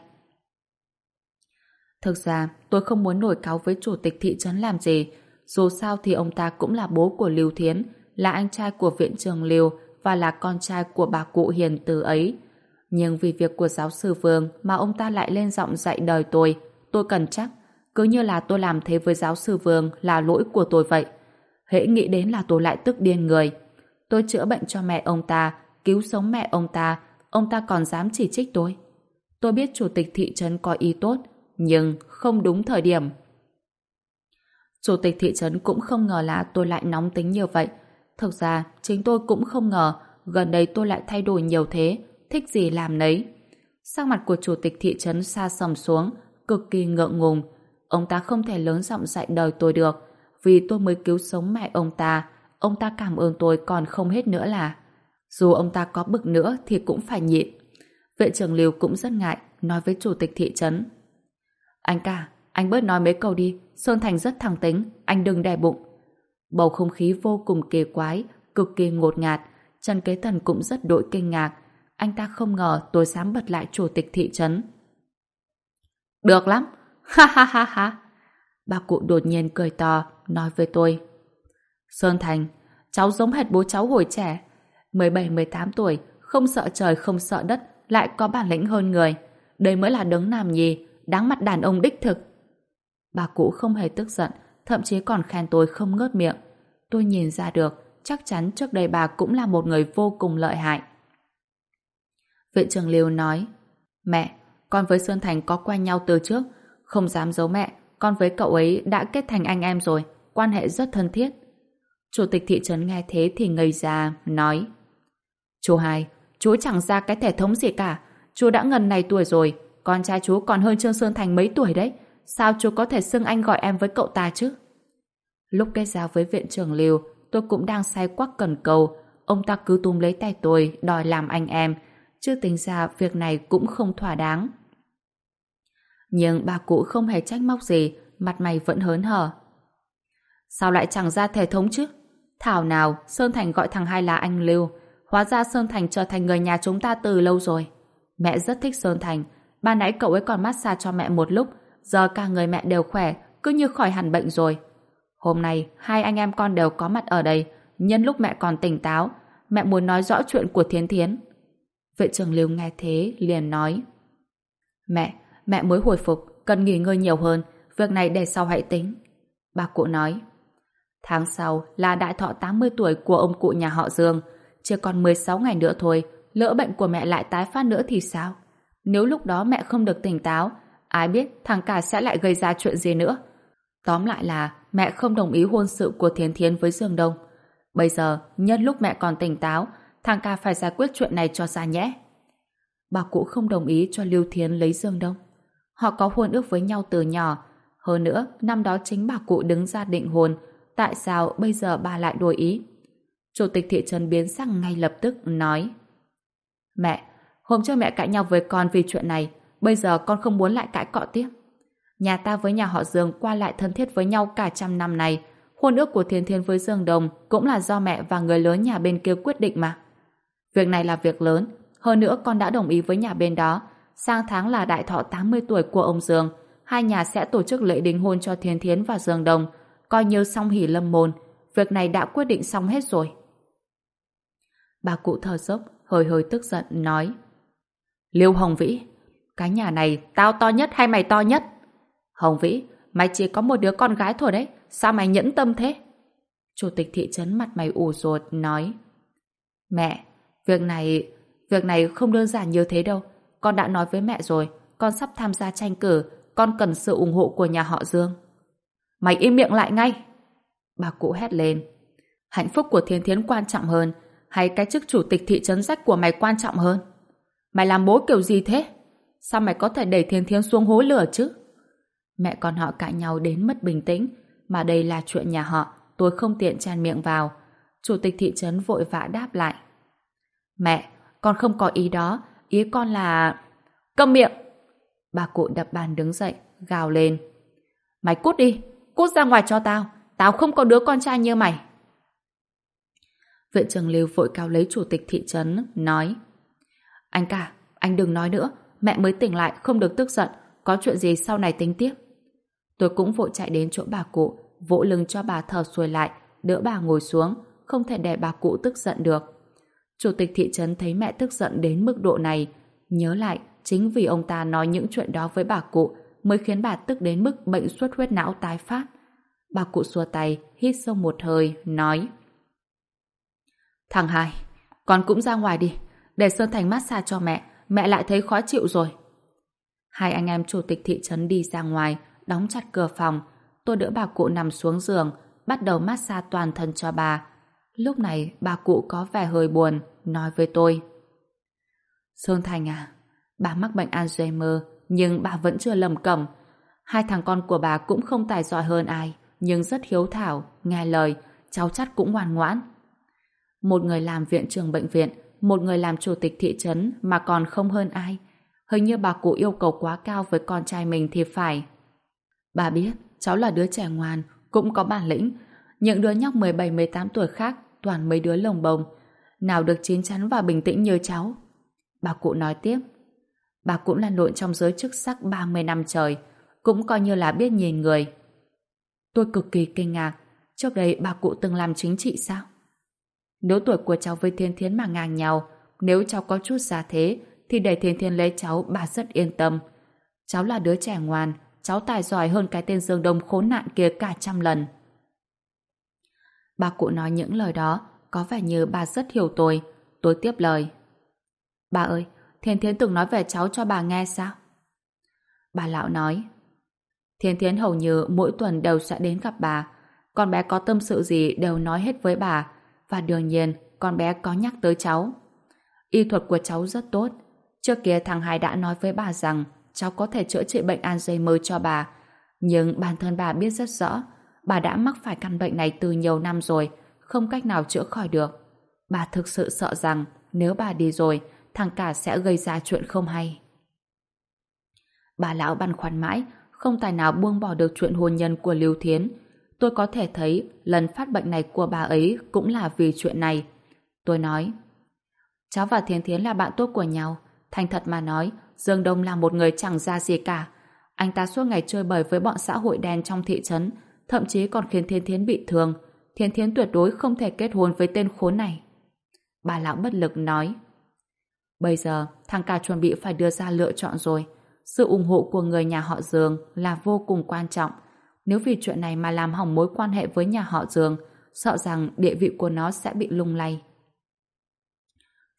Thực ra, tôi không muốn nổi cáu với chủ tịch thị trấn làm gì. Dù sao thì ông ta cũng là bố của Lưu Thiến, là anh trai của viện trưởng Lưu và là con trai của bà cụ hiền từ ấy. Nhưng vì việc của giáo sư Vương mà ông ta lại lên giọng dạy đời tôi cần chắc. Cứ như là tôi làm thế với giáo sư Vương là lỗi của tôi vậy. Hễ nghĩ đến là tôi lại tức điên người. Tôi chữa bệnh cho mẹ ông ta, cứu sống mẹ ông ta còn dám chỉ trích tôi. Tôi biết chủ tịch thị trấn có ý tốt, nhưng không đúng thời điểm. Chủ tịch thị trấn cũng không ngờ là tôi lại nóng tính như vậy. Thực ra, chính tôi cũng không ngờ gần đây tôi lại thay đổi nhiều thế, thích gì làm nấy. Sắc mặt của chủ tịch thị trấn sa sầm xuống, cực kỳ ngượng ngùng. Ông ta không thể lớn giọng dạy đời tôi được, vì tôi mới cứu sống mẹ ông ta cảm ơn tôi còn không hết nữa là. Dù ông ta có bực nữa thì cũng phải nhịn. Viện trưởng Lưu cũng rất ngại, nói với chủ tịch thị trấn. Anh cả, anh bớt nói mấy câu đi, Sơn Thành rất thẳng tính, anh đừng đè bụng. Bầu không khí vô cùng kỳ quái, cực kỳ ngột ngạt. Trần Kế Tần cũng rất đội kinh ngạc. Anh ta không ngờ tôi dám bật lại chủ tịch thị trấn. Được lắm, ha ha ha ha. Bà cụ đột nhiên cười to, nói với tôi. Sơn Thành, cháu giống hệt bố cháu hồi trẻ. 17-18 tuổi, không sợ trời không sợ đất, lại có bản lĩnh hơn người. Đây mới là đấng nam nhi, đáng mặt đàn ông đích thực. Bà cụ không hề tức giận, thậm chí còn khen tôi không ngớt miệng. Tôi nhìn ra được, chắc chắn trước đây bà cũng là một người vô cùng lợi hại. Viện trưởng Lưu nói, mẹ, con với Sơn Thành có quen nhau từ trước, không dám giấu mẹ, con với cậu ấy đã kết thành anh em rồi, quan hệ rất thân thiết. Chủ tịch thị trấn nghe thế thì ngây ra, nói, chú Hai, chú chẳng ra cái thể thống gì cả, chú đã ngần này tuổi rồi, con trai chú còn hơn Trương Sơn Thành mấy tuổi đấy, sao chú có thể xưng anh gọi em với cậu ta chứ? Lúc kết giao với viện trưởng Lưu, tôi cũng đang say quắc cần cầu, ông ta cứ túm lấy tay tôi đòi làm anh em, chứ tính ra việc này cũng không thỏa đáng. Nhưng bà cụ không hề trách móc gì, mặt mày vẫn hớn hở. Sao lại chẳng ra thể thống chứ? Thảo nào Sơn Thành gọi thằng Hai là anh Lưu, hóa ra Sơn Thành trở thành người nhà chúng ta từ lâu rồi. Mẹ rất thích Sơn Thành, ban nãy cậu ấy còn massage cho mẹ một lúc, giờ cả người mẹ đều khỏe, cứ như khỏi hẳn bệnh rồi. Hôm nay hai anh em con đều có mặt ở đây, nhân lúc mẹ còn tỉnh táo, mẹ muốn nói rõ chuyện của Thiến Thiến. Vệ trưởng Lưu nghe thế liền nói, mẹ mới hồi phục, cần nghỉ ngơi nhiều hơn, việc này để sau hãy tính. Bà cụ nói, tháng sau là đại thọ 80 tuổi của ông cụ nhà họ Dương, chỉ còn 16 ngày nữa thôi, lỡ bệnh của mẹ lại tái phát nữa thì sao? Nếu lúc đó mẹ không được tỉnh táo, ai biết thằng cả sẽ lại gây ra chuyện gì nữa. Tóm lại là mẹ không đồng ý hôn sự của Thiến Thiến với Dương Đông. Bây giờ, nhân lúc mẹ còn tỉnh táo, thằng cả phải giải quyết chuyện này cho ra nhẽ. Bà cụ không đồng ý cho Lưu Thiến lấy Dương Đông. Họ có hôn ước với nhau từ nhỏ. Hơn nữa, năm đó chính bà cụ đứng ra định hôn. Tại sao bây giờ bà lại đổi ý? Chủ tịch thị trấn biến sắc ngay lập tức nói: Mẹ, hôm trước mẹ cãi nhau với con vì chuyện này, bây giờ con không muốn lại cãi cọ tiếp. Nhà ta với nhà họ Dương qua lại thân thiết với nhau cả trăm năm này. Hôn ước của Thiến Thiến với Dương Đồng cũng là do mẹ và người lớn nhà bên kia quyết định mà. Việc này là việc lớn, hơn nữa con đã đồng ý với nhà bên đó. Sang tháng là đại thọ 80 tuổi của ông Dương, hai nhà sẽ tổ chức lễ đính hôn cho Thiến Thiến và Dương Đồng, coi như song hỷ lâm môn. Việc này đã quyết định xong hết rồi. Bà cụ thở dốc, hơi hơi tức giận nói: Lưu Hồng Vĩ, cái nhà này tao to nhất hay mày to nhất? Hồng Vĩ, mày chỉ có một đứa con gái thôi đấy, sao mày nhẫn tâm thế? Chủ tịch thị trấn mặt mày ủ rột nói: Mẹ, việc này không đơn giản như thế đâu. Con đã nói với mẹ rồi, con sắp tham gia tranh cử, con cần sự ủng hộ của nhà họ Dương. Mày im miệng lại ngay! Bà cụ hét lên. Hạnh phúc của Thiến Thiến quan trọng hơn, hay cái chức chủ tịch thị trấn rách của mày quan trọng hơn? Mày làm bố kiểu gì thế? Sao mày có thể đẩy Thiến Thiến xuống hố lửa chứ? Mẹ con họ cãi nhau đến mất bình tĩnh, mà đây là chuyện nhà họ, tôi không tiện chen miệng vào. Chủ tịch thị trấn vội vã đáp lại: Mẹ, con không có ý đó, ý con là... Câm miệng! Bà cụ đập bàn đứng dậy, gào lên: Mày cút đi, cút ra ngoài cho tao, tao không có đứa con trai như mày. Viện trưởng Lưu vội cao lấy chủ tịch thị trấn, nói: Anh cả, anh đừng nói nữa, mẹ mới tỉnh lại, không được tức giận, có chuyện gì sau này tính tiếp. Tôi cũng vội chạy đến chỗ bà cụ, vỗ lưng cho bà thở xuôi lại, đỡ bà ngồi xuống, không thể để bà cụ tức giận được. Chủ tịch thị trấn thấy mẹ tức giận đến mức độ này, nhớ lại chính vì ông ta nói những chuyện đó với bà cụ mới khiến bà tức đến mức bệnh xuất huyết não tái phát. Bà cụ xua tay, hít sâu một hơi, nói: Thằng Hai, con cũng ra ngoài đi, để Sơn Thành massage cho mẹ lại thấy khó chịu rồi. Hai anh em chủ tịch thị trấn đi ra ngoài, đóng chặt cửa phòng. Tôi đỡ bà cụ nằm xuống giường, bắt đầu massage toàn thân cho bà. Lúc này bà cụ có vẻ hơi buồn, nói với tôi: Sơn Thành à, bà mắc bệnh Alzheimer, nhưng bà vẫn chưa lầm cẩm. Hai thằng con của bà cũng không tài giỏi hơn ai, nhưng rất hiếu thảo, nghe lời, cháu chắc cũng ngoan ngoãn. Một người làm viện trưởng bệnh viện, một người làm chủ tịch thị trấn mà còn không hơn ai. Hình như bà cụ yêu cầu quá cao với con trai mình thì phải. Bà biết, cháu là đứa trẻ ngoan, cũng có bản lĩnh. Những đứa nhóc 17-18 tuổi khác toàn mấy đứa lồng bồng, nào được chín chắn và bình tĩnh như cháu. Bà cụ nói tiếp: Bà cũng là nội trong giới chức sắc 30 năm trời, cũng coi như là biết nhìn người. Tôi cực kỳ kinh ngạc, trước đây bà cụ từng làm chính trị sao? Nếu tuổi của cháu với Thiên Thiến mà ngang nhau, nếu cháu có chút giá thế, thì để Thiên Thiến lấy cháu bà rất yên tâm. Cháu là đứa trẻ ngoan, cháu tài giỏi hơn cái tên Dương Đông khốn nạn kia cả trăm lần. Bà cụ nói những lời đó, có vẻ như bà rất hiểu tôi. Tôi tiếp lời: Bà ơi, Thiên Thiến từng nói về cháu cho bà nghe sao? Bà lão nói: Thiên Thiến hầu như mỗi tuần đều sẽ đến gặp bà. Con bé có tâm sự gì đều nói hết với bà. Và đương nhiên, con bé có nhắc tới cháu. Y thuật của cháu rất tốt. Trước kia thằng Hai đã nói với bà rằng cháu có thể chữa trị bệnh Alzheimer cho bà. Nhưng bản thân bà biết rất rõ, bà đã mắc phải căn bệnh này từ nhiều năm rồi, không cách nào chữa khỏi được. Bà thực sự sợ rằng nếu bà đi rồi, thằng cả sẽ gây ra chuyện không hay. Bà lão băn khoăn mãi, không tài nào buông bỏ được chuyện hôn nhân của Lưu Thiến. Tôi có thể thấy lần phát bệnh này của bà ấy cũng là vì chuyện này. Tôi nói: Cháu và Thiến Thiến là bạn tốt của nhau. Thành thật mà nói, Dương Đông là một người chẳng ra gì cả. Anh ta suốt ngày chơi bời với bọn xã hội đen trong thị trấn, thậm chí còn khiến Thiến Thiến bị thương. Thiến Thiến tuyệt đối không thể kết hôn với tên khốn này. Bà lão bất lực nói: Bây giờ thằng cả chuẩn bị phải đưa ra lựa chọn rồi. Sự ủng hộ của người nhà họ Dương là vô cùng quan trọng. Nếu vì chuyện này mà làm hỏng mối quan hệ với nhà họ Dương, sợ rằng địa vị của nó sẽ bị lung lay.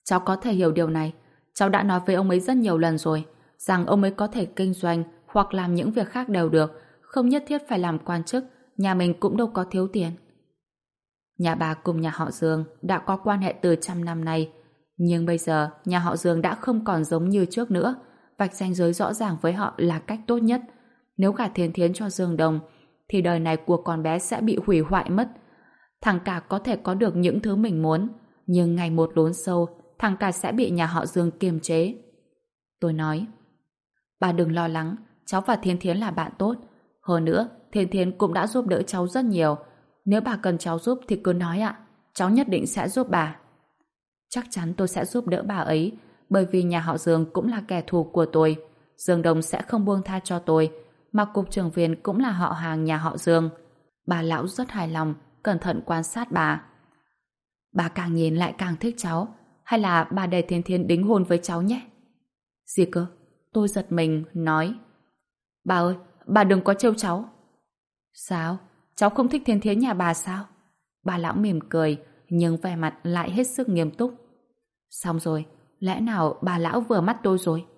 Cháu có thể hiểu điều này. Cháu đã nói với ông ấy rất nhiều lần rồi, rằng ông ấy có thể kinh doanh hoặc làm những việc khác đều được, không nhất thiết phải làm quan chức, nhà mình cũng đâu có thiếu tiền. Nhà bà cùng nhà họ Dương đã có quan hệ từ trăm năm nay, nhưng bây giờ nhà họ Dương đã không còn giống như trước nữa, vạch ranh giới rõ ràng với họ là cách tốt nhất. Nếu gả Thiến Thiến cho Dương Đồng, thì đời này của con bé sẽ bị hủy hoại mất. Thằng cả có thể có được những thứ mình muốn, nhưng ngày một lún sâu, thằng cả sẽ bị nhà họ Dương kiềm chế. Tôi nói, bà đừng lo lắng, cháu và Thiến Thiến là bạn tốt. Hơn nữa, Thiến Thiến cũng đã giúp đỡ cháu rất nhiều. Nếu bà cần cháu giúp thì cứ nói ạ, cháu nhất định sẽ giúp bà. Chắc chắn tôi sẽ giúp đỡ bà ấy, bởi vì nhà họ Dương cũng là kẻ thù của tôi. Dương Đồng sẽ không buông tha cho tôi, mà cục trưởng viên cũng là họ hàng nhà họ Dương. Bà lão rất hài lòng, cẩn thận quan sát bà. Bà càng nhìn lại càng thích cháu, hay là bà để Thiến Thiến đính hôn với cháu nhé? Gì cơ? Tôi giật mình, nói. Bà ơi, bà đừng có trêu cháu. Sao? Cháu không thích Thiến Thiến nhà bà sao? Bà lão mỉm cười, nhưng vẻ mặt lại hết sức nghiêm túc. Xong rồi, lẽ nào bà lão vừa mắt tôi rồi?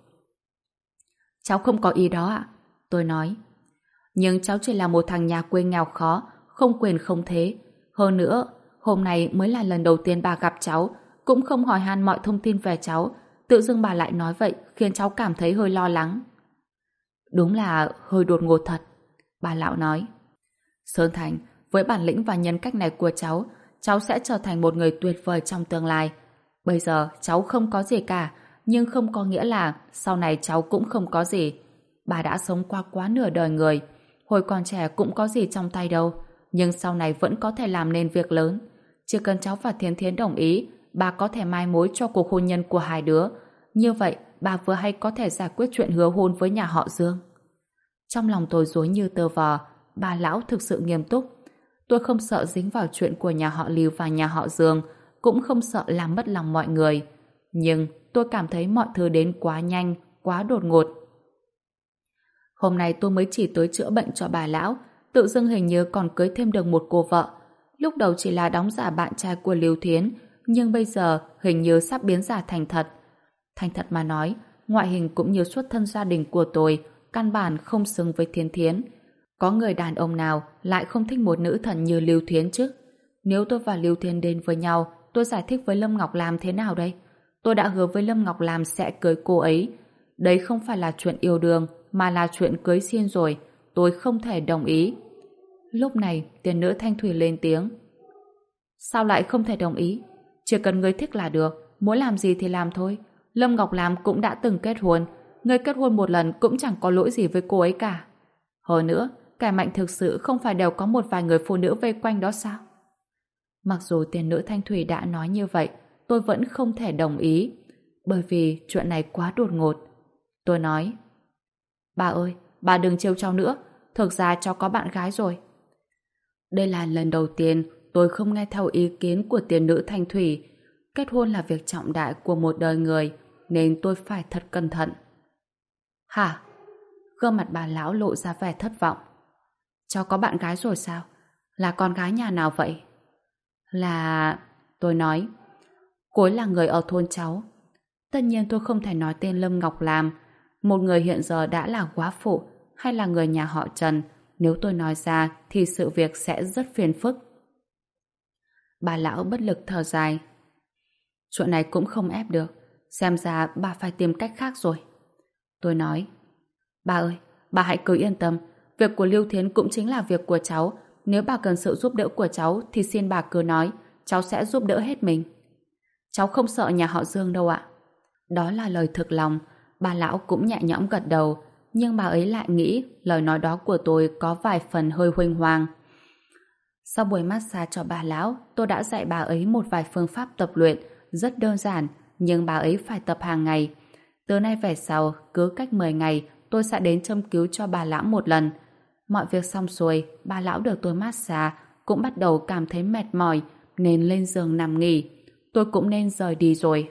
Cháu không có ý đó ạ. Tôi nói. Nhưng cháu chỉ là một thằng nhà quê nghèo khó, không quyền không thế. Hơn nữa, hôm nay mới là lần đầu tiên bà gặp cháu, cũng không hỏi han mọi thông tin về cháu. Tự dưng bà lại nói vậy khiến cháu cảm thấy hơi lo lắng. Đúng là hơi đột ngột thật. Bà lão nói. Sơn Thành, với bản lĩnh và nhân cách này của cháu sẽ trở thành một người tuyệt vời trong tương lai. Bây giờ cháu không có gì cả, nhưng không có nghĩa là sau này cháu cũng không có gì. Bà đã sống qua quá nửa đời người. Hồi còn trẻ cũng có gì trong tay đâu, nhưng sau này vẫn có thể làm nên việc lớn. Chỉ cần cháu và Thiến Thiến đồng ý, bà có thể mai mối cho cuộc hôn nhân của hai đứa. Như vậy, bà vừa hay có thể giải quyết chuyện hứa hôn với nhà họ Dương. Trong lòng tôi rối như tơ vò, bà lão thực sự nghiêm túc. Tôi không sợ dính vào chuyện của nhà họ Lưu và nhà họ Dương, cũng không sợ làm mất lòng mọi người. Nhưng tôi cảm thấy mọi thứ đến quá nhanh, quá đột ngột. Hôm nay tôi mới chỉ tới chữa bệnh cho bà lão, tự dưng hình như còn cưới thêm được một cô vợ. Lúc đầu chỉ là đóng giả bạn trai của Lưu Thiến, nhưng bây giờ hình như sắp biến giả thành thật. Thành thật mà nói, ngoại hình cũng như xuất thân gia đình của tôi căn bản không xứng với Thiến Thiến. Có người đàn ông nào lại không thích một nữ thần như Lưu Thiến chứ? Nếu tôi và Lưu Thiến đến với nhau, tôi giải thích với Lâm Ngọc Lam thế nào đây? Tôi đã hứa với Lâm Ngọc Lam sẽ cưới cô ấy. Đấy không phải là chuyện yêu đương, mà là chuyện cưới xin rồi. Tôi không thể đồng ý. Lúc này, tiền nữ Thanh Thủy lên tiếng. Sao lại không thể đồng ý? Chỉ cần ngươi thích là được, muốn làm gì thì làm thôi. Lâm Ngọc Lam cũng đã từng kết hôn. Ngươi kết hôn một lần cũng chẳng có lỗi gì với cô ấy cả. Hơn nữa, kẻ mạnh thực sự không phải đều có một vài người phụ nữ vây quanh đó sao? Mặc dù tiền nữ Thanh Thủy đã nói như vậy, tôi vẫn không thể đồng ý. Bởi vì chuyện này quá đột ngột. Tôi nói, bà ơi, bà đừng trêu cháu nữa. Thực ra cháu có bạn gái rồi. Đây là lần đầu tiên tôi không nghe theo ý kiến của tiền nữ Thanh Thủy. Kết hôn là việc trọng đại của một đời người, nên tôi phải thật cẩn thận. Hả? Gương mặt bà lão lộ ra vẻ thất vọng. Cháu có bạn gái rồi sao? Là con gái nhà nào vậy? Là... Tôi nói, cô ấy là người ở thôn cháu. Tất nhiên tôi không thể nói tên Lâm Ngọc Lam. Một người hiện giờ đã là góa phụ hay là người nhà họ Trần. Nếu tôi nói ra thì sự việc sẽ rất phiền phức. Bà lão bất lực thở dài. Chuyện này cũng không ép được. Xem ra bà phải tìm cách khác rồi. Tôi nói, bà ơi, bà hãy cứ yên tâm. Việc của Lưu Thiến cũng chính là việc của cháu. Nếu bà cần sự giúp đỡ của cháu thì xin bà cứ nói. Cháu sẽ giúp đỡ hết mình. Cháu không sợ nhà họ Dương đâu ạ. Đó là lời thực lòng. Bà lão cũng nhẹ nhõm gật đầu. Nhưng bà ấy lại nghĩ lời nói đó của tôi có vài phần hơi huênh hoang. Sau buổi massage cho bà lão, tôi đã dạy bà ấy một vài phương pháp tập luyện rất đơn giản, nhưng bà ấy phải tập hàng ngày. Từ nay về sau, cứ cách 10 ngày tôi sẽ đến châm cứu cho bà lão một lần. Mọi việc xong xuôi, bà lão được tôi massage cũng bắt đầu cảm thấy mệt mỏi nên lên giường nằm nghỉ. Tôi cũng nên rời đi rồi.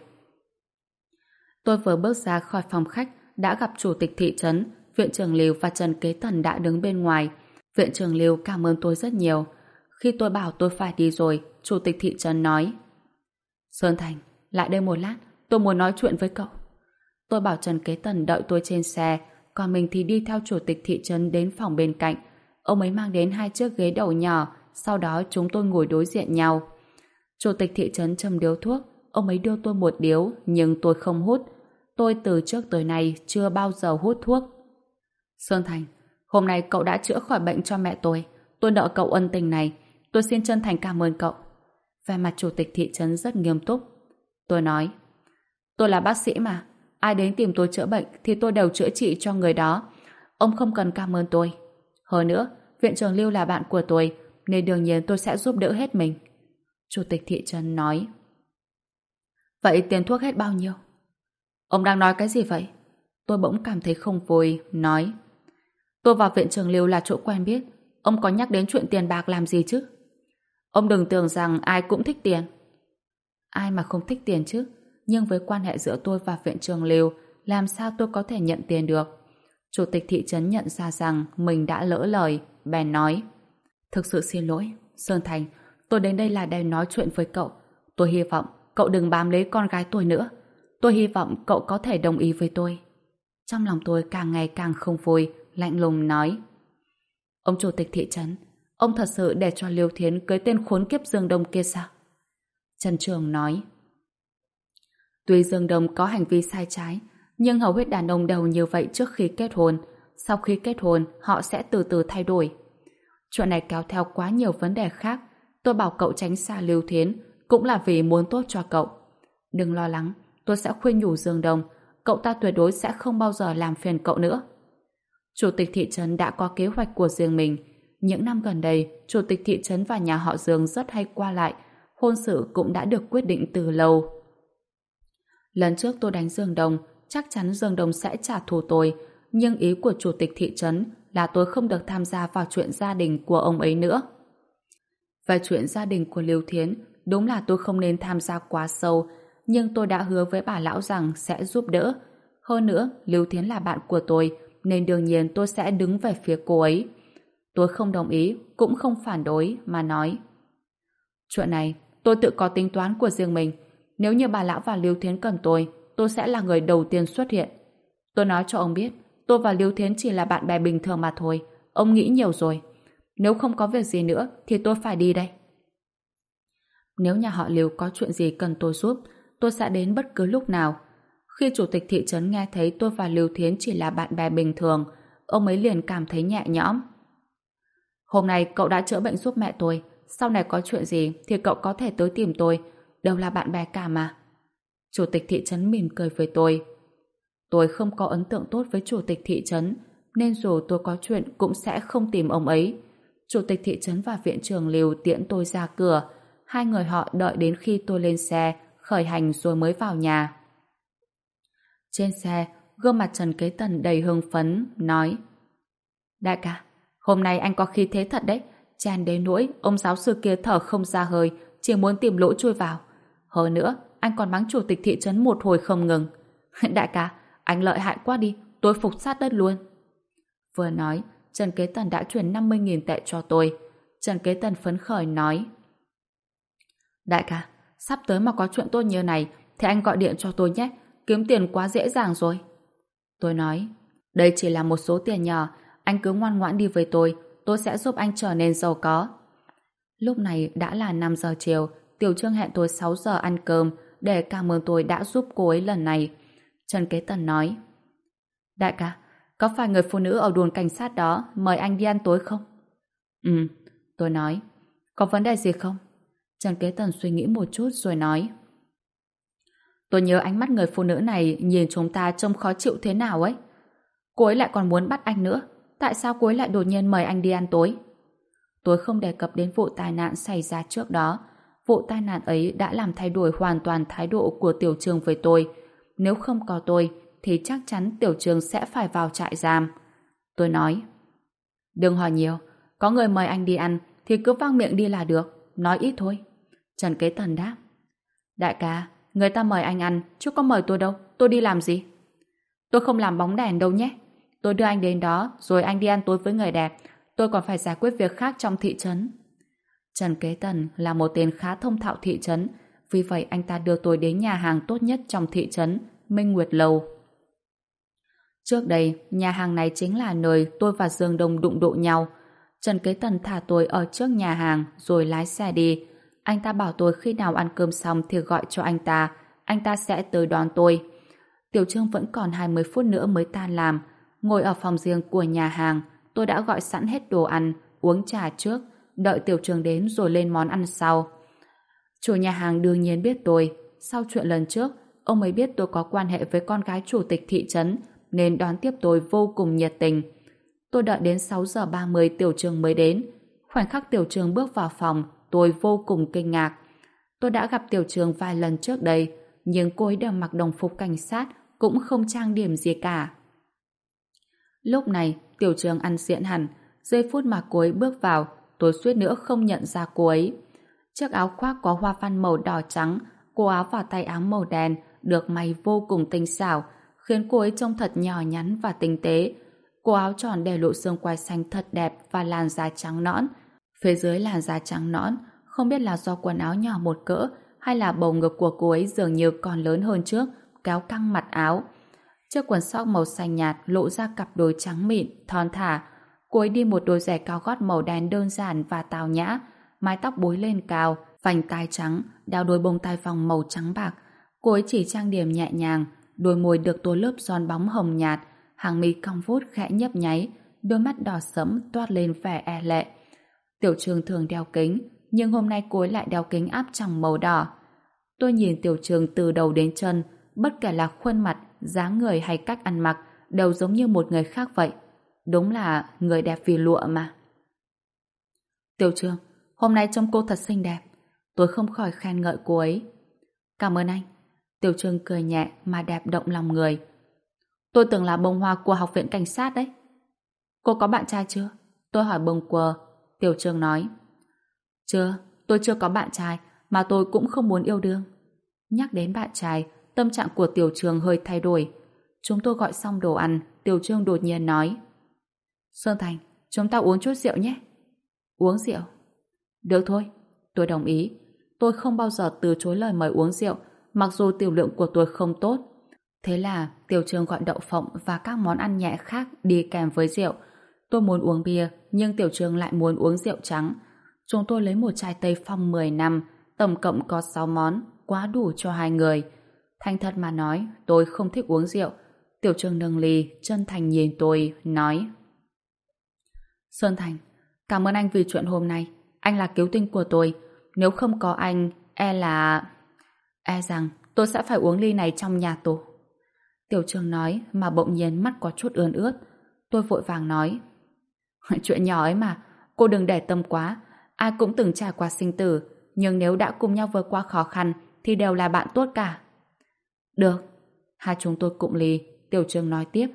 Tôi vừa bước ra khỏi phòng khách đã gặp chủ tịch thị trấn, viện trưởng Lưu và Trần Kế Tần đã đứng bên ngoài. Viện trưởng Lưu cảm ơn tôi rất nhiều. Khi tôi bảo tôi phải đi rồi, chủ tịch thị trấn nói: Sơn Thành, lại đây một lát, tôi muốn nói chuyện với cậu. Tôi bảo Trần Kế Tần đợi tôi trên xe, còn mình thì đi theo chủ tịch thị trấn đến phòng bên cạnh. Ông ấy mang đến 2 chiếc ghế đầu nhỏ, sau đó chúng tôi ngồi đối diện nhau. Chủ tịch thị trấn châm điếu thuốc, ông ấy đưa tôi một điếu, nhưng tôi không hút. Tôi từ trước tới nay chưa bao giờ hút thuốc. Sơn Thành, hôm nay cậu đã chữa khỏi bệnh cho mẹ tôi nợ cậu ân tình này. Tôi xin chân thành cảm ơn cậu. Vẻ mặt chủ tịch thị trấn rất nghiêm túc. Tôi nói, tôi là bác sĩ mà, ai đến tìm tôi chữa bệnh thì tôi đều chữa trị cho người đó. Ông không cần cảm ơn tôi. Hơn nữa, viện trưởng Lưu là bạn của tôi, nên đương nhiên tôi sẽ giúp đỡ hết mình. Chủ tịch thị trấn nói. Vậy tiền thuốc hết bao nhiêu? Ông đang nói cái gì vậy? Tôi bỗng cảm thấy không vui, nói. Tôi vào viện trưởng Lưu là chỗ quen biết. Ông có nhắc đến chuyện tiền bạc làm gì chứ? Ông đừng tưởng rằng ai cũng thích tiền. Ai mà không thích tiền chứ? Nhưng với quan hệ giữa tôi và viện trưởng Lưu, làm sao tôi có thể nhận tiền được? Chủ tịch thị trấn nhận ra rằng mình đã lỡ lời, bèn nói. Thực sự xin lỗi, Sơn Thành, tôi đến đây là để nói chuyện với cậu. Tôi hy vọng cậu đừng bám lấy con gái tôi nữa. Tôi hy vọng cậu có thể đồng ý với tôi. Trong lòng tôi càng ngày càng không vui, lạnh lùng nói. Ông chủ tịch thị trấn, ông thật sự để cho Liêu Thiến cưới tên khốn kiếp Dương Đông kia sao? Trần Trường nói. Tuy Dương Đông có hành vi sai trái, nhưng hầu hết đàn ông đều như vậy trước khi kết hôn. Sau khi kết hôn, họ sẽ từ từ thay đổi. Chuyện này kéo theo quá nhiều vấn đề khác. Tôi bảo cậu tránh xa Liêu Thiến, cũng là vì muốn tốt cho cậu. Đừng lo lắng, tôi sẽ khuyên nhủ Dương Đông, cậu ta tuyệt đối sẽ không bao giờ làm phiền cậu nữa. Chủ tịch thị trấn đã có kế hoạch của riêng mình. Những năm gần đây, chủ tịch thị trấn và nhà họ Dương rất hay qua lại. Hôn sự cũng đã được quyết định từ lâu. Lần trước tôi đánh Dương Đông, chắc chắn Dương Đông sẽ trả thù tôi. Nhưng ý của chủ tịch thị trấn là tôi không được tham gia vào chuyện gia đình của ông ấy nữa. Về chuyện gia đình của Liêu Thiến, đúng là tôi không nên tham gia quá sâu, nhưng tôi đã hứa với bà lão rằng sẽ giúp đỡ. Hơn nữa, Liêu Thiến là bạn của tôi, nên đương nhiên tôi sẽ đứng về phía cô ấy. Tôi không đồng ý, cũng không phản đối, mà nói. Chuyện này, tôi tự có tính toán của riêng mình. Nếu như bà lão và Liêu Thiến cần tôi sẽ là người đầu tiên xuất hiện. Tôi nói cho ông biết, tôi và Liêu Thiến chỉ là bạn bè bình thường mà thôi. Ông nghĩ nhiều rồi. Nếu không có việc gì nữa, thì tôi phải đi đây. Nếu nhà họ Liêu có chuyện gì cần tôi giúp, tôi sẽ đến bất cứ lúc nào. Khi chủ tịch thị trấn nghe thấy tôi và Liêu Thiến chỉ là bạn bè bình thường, ông ấy liền cảm thấy nhẹ nhõm. Hôm nay cậu đã chữa bệnh giúp mẹ tôi, sau này có chuyện gì thì cậu có thể tới tìm tôi, đều là bạn bè cả mà. Chủ tịch thị trấn mỉm cười với tôi. Tôi không có ấn tượng tốt với chủ tịch thị trấn, nên dù tôi có chuyện cũng sẽ không tìm ông ấy. Chủ tịch thị trấn và viện trưởng Liêu tiễn tôi ra cửa. Hai người họ đợi đến khi tôi lên xe, khởi hành rồi mới vào nhà. Trên xe, gương mặt Trần Kế Tần đầy hưng phấn, nói: Đại ca, hôm nay anh có khí thế thật đấy, tràn đến nỗi ông giáo sư kia thở không ra hơi, chỉ muốn tìm lỗ chui vào. Hơn nữa, anh còn mắng chủ tịch thị trấn một hồi không ngừng. Đại ca, anh lợi hại quá đi, tôi phục sát đất luôn. Vừa nói, Trần Kế Tần đã chuyển 50.000 tệ cho tôi. Trần Kế Tần phấn khởi nói: Đại ca, sắp tới mà có chuyện tốt như này thì anh gọi điện cho tôi nhé, kiếm tiền quá dễ dàng rồi. Tôi nói: Đây chỉ là một số tiền nhỏ, anh cứ ngoan ngoãn đi với tôi sẽ giúp anh trở nên giàu có. Lúc này đã là 5 giờ chiều, Tiểu Trương hẹn tôi 6 giờ ăn cơm để cảm ơn tôi đã giúp cô ấy lần này. Trần Kế Tần nói: Đại ca, có phải người phụ nữ ở đồn cảnh sát đó mời anh đi ăn tối không? Ừ, tôi nói. Có vấn đề gì không? Trần Kế Tần suy nghĩ một chút rồi nói: Tôi nhớ ánh mắt người phụ nữ này nhìn chúng ta trông khó chịu thế nào ấy. Cô ấy lại còn muốn bắt anh nữa. Tại sao cô ấy lại đột nhiên mời anh đi ăn tối? Tôi không đề cập đến vụ tai nạn xảy ra trước đó. Vụ tai nạn ấy đã làm thay đổi hoàn toàn thái độ của Tiểu Trương với tôi. Nếu không có tôi, thì chắc chắn Tiểu Trương sẽ phải vào trại giam. Tôi nói: Đừng hỏi nhiều. Có người mời anh đi ăn thì cứ vang miệng đi là được. Nói ít thôi. Trần Kế Tần đáp: Đại ca, người ta mời anh ăn chứ có mời tôi đâu. Tôi đi làm gì? Tôi không làm bóng đèn đâu nhé. Tôi đưa anh đến đó rồi anh đi ăn tối với người đẹp. Tôi còn phải giải quyết việc khác trong thị trấn. Trần Kế Tần là một tên khá thông thạo thị trấn. Vì vậy anh ta đưa tôi đến nhà hàng tốt nhất trong thị trấn, Minh Nguyệt Lầu. Trước đây, nhà hàng này chính là nơi tôi và Dương Đông đụng độ nhau. Trần Kế Tần thả tôi ở trước nhà hàng rồi lái xe đi. Anh ta bảo tôi khi nào ăn cơm xong thì gọi cho anh ta sẽ tới đón tôi. Tiểu Trương vẫn còn 20 phút nữa mới tan làm. Ngồi ở phòng riêng của nhà hàng, tôi đã gọi sẵn hết đồ ăn, uống trà trước, đợi Tiểu Trương đến rồi lên món ăn sau. Chủ nhà hàng đương nhiên biết tôi. Sau chuyện lần trước, ông ấy biết tôi có quan hệ với con gái chủ tịch thị trấn, nên đón tiếp tôi vô cùng nhiệt tình. Tôi đợi đến 6 giờ 30 Tiểu Trương mới đến. Khoảnh khắc Tiểu Trương bước vào phòng, tôi vô cùng kinh ngạc. Tôi đã gặp Tiểu Trương vài lần trước đây, nhưng cô ấy đều mặc đồng phục cảnh sát, cũng không trang điểm gì cả. Lúc này, Tiểu Trương ăn diện hẳn. Giây phút mà cô ấy bước vào, tôi suýt nữa không nhận ra cô ấy. Chiếc áo khoác có hoa văn màu đỏ trắng, cổ áo và tay áo màu đen được may vô cùng tinh xảo, khiến cô ấy trông thật nhỏ nhắn và tinh tế. Cổ áo tròn để lộ xương quai xanh thật đẹp và làn da trắng nõn. Phía dưới làn da trắng nõn, không biết là do quần áo nhỏ một cỡ hay là bầu ngực của cô ấy dường như còn lớn hơn trước, kéo căng mặt áo. Chiếc quần sóc màu xanh nhạt lộ ra cặp đùi trắng mịn, thon thả. Cô ấy đi một đôi giày cao gót màu đen đơn giản và tao nhã, mái tóc búi lên cao, vành tai trắng, đeo đôi bông tai vòng màu trắng bạc. Cô ấy chỉ trang điểm nhẹ nhàng, đôi môi được tô lớp son bóng hồng nhạt, hàng mi cong vút khẽ nhấp nháy, đôi mắt đỏ sẫm toát lên vẻ e lệ. Tiểu Trương thường đeo kính, nhưng hôm nay cô ấy lại đeo kính áp tròng màu đỏ. Tôi nhìn Tiểu Trương từ đầu đến chân, bất kể là khuôn mặt, dáng người hay cách ăn mặc, đều giống như một người khác vậy. Đúng là người đẹp vì lụa mà. Tiểu Trương, hôm nay trông cô thật xinh đẹp. Tôi không khỏi khen ngợi cô ấy. Cảm ơn anh. Tiểu Trương cười nhẹ mà đẹp động lòng người. Tôi tưởng là bông hoa của học viện cảnh sát đấy. Cô có bạn trai chưa? Tôi hỏi bâng quờ. Tiểu Trương nói. Chưa, tôi chưa có bạn trai, mà tôi cũng không muốn yêu đương. Nhắc đến bạn trai, tâm trạng của Tiểu Trương hơi thay đổi. Chúng tôi gọi xong đồ ăn, Tiểu Trương đột nhiên nói. Sơn Thành, chúng ta uống chút rượu nhé. Uống rượu? Được thôi, tôi đồng ý. Tôi không bao giờ từ chối lời mời uống rượu, mặc dù tiểu lượng của tôi không tốt. Thế là Tiểu Trương gọi đậu phộng và các món ăn nhẹ khác đi kèm với rượu. Tôi muốn uống bia, nhưng Tiểu Trương lại muốn uống rượu trắng. Chúng tôi lấy một chai Tây Phong 10 năm, tổng cộng có 6 món, quá đủ cho hai người. Thành thật mà nói, tôi không thích uống rượu. Tiểu Trương nâng ly, chân thành nhìn tôi, nói. Sơn Thành, cảm ơn anh vì chuyện hôm nay. Anh là cứu tinh của tôi. Nếu không có anh, e rằng tôi sẽ phải uống ly này trong nhà tù. Tiểu Trương nói mà bỗng nhiên mắt có chút ươn ướt. Tôi vội vàng nói. Chuyện nhỏ ấy mà, cô đừng để tâm quá. Ai cũng từng trải qua sinh tử, nhưng nếu đã cùng nhau vượt qua khó khăn thì đều là bạn tốt cả. Được. Hai chúng tôi cụng ly. Tiểu Trương nói tiếp.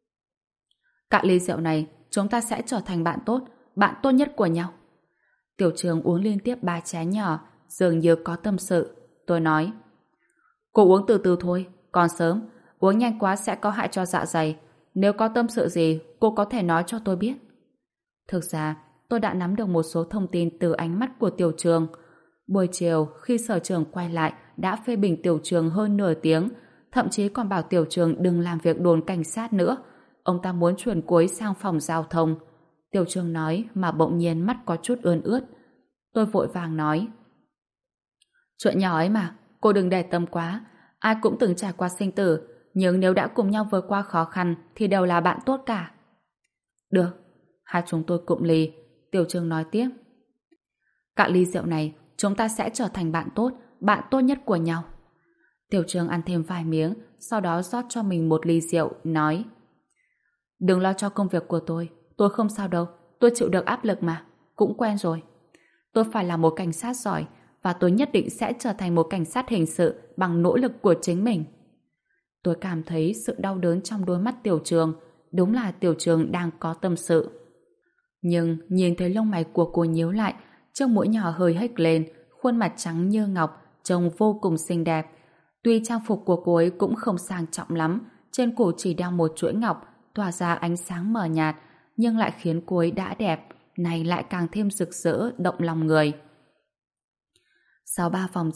Cạn ly rượu này, chúng ta sẽ trở thành bạn tốt nhất của nhau. Tiểu Trương uống liên tiếp 3 chén nhỏ, dường như có tâm sự. Tôi nói. Cô uống từ từ thôi, còn sớm. Uống nhanh quá sẽ có hại cho dạ dày. Nếu có tâm sự gì, cô có thể nói cho tôi biết. Thực ra, tôi đã nắm được một số thông tin từ ánh mắt của Tiểu Trương. Buổi chiều, khi sở trưởng quay lại, đã phê bình Tiểu Trương hơn nửa tiếng, thậm chí còn bảo Tiểu Trương đừng làm việc đồn cảnh sát nữa. Ông ta muốn chuyển cô ấy sang phòng giao thông. Tiểu Trương nói mà bỗng nhiên mắt có chút ươn ướt. Tôi vội vàng nói. Chuyện nhỏ ấy mà, cô đừng để tâm quá. Ai cũng từng trải qua sinh tử, nhưng nếu đã cùng nhau vượt qua khó khăn thì đều là bạn tốt cả. Được. Hai chúng tôi cụm ly. Tiểu Trương nói tiếp. Cạn ly rượu này, chúng ta sẽ trở thành bạn tốt nhất của nhau. Tiểu Trương ăn thêm vài miếng, sau đó rót cho mình một ly rượu, nói. Đừng lo cho công việc của tôi không sao đâu, tôi chịu được áp lực mà, cũng quen rồi. Tôi phải là một cảnh sát giỏi, và tôi nhất định sẽ trở thành một cảnh sát hình sự bằng nỗ lực của chính mình. Tôi cảm thấy sự đau đớn trong đôi mắt Tiểu Trương, đúng là Tiểu Trương đang có tâm sự. Nhưng nhìn thấy lông mày của cô nhíu lại, chiếc mũi nhỏ hơi hếch lên, khuôn mặt trắng như ngọc, trông vô cùng xinh đẹp. Tuy trang phục của cô ấy cũng không sang trọng lắm, trên cổ chỉ đeo một chuỗi ngọc, tỏa ra ánh sáng mờ nhạt, nhưng lại khiến cô ấy đã đẹp, này lại càng thêm rực rỡ, động lòng người. Sau 3 vòng rượu,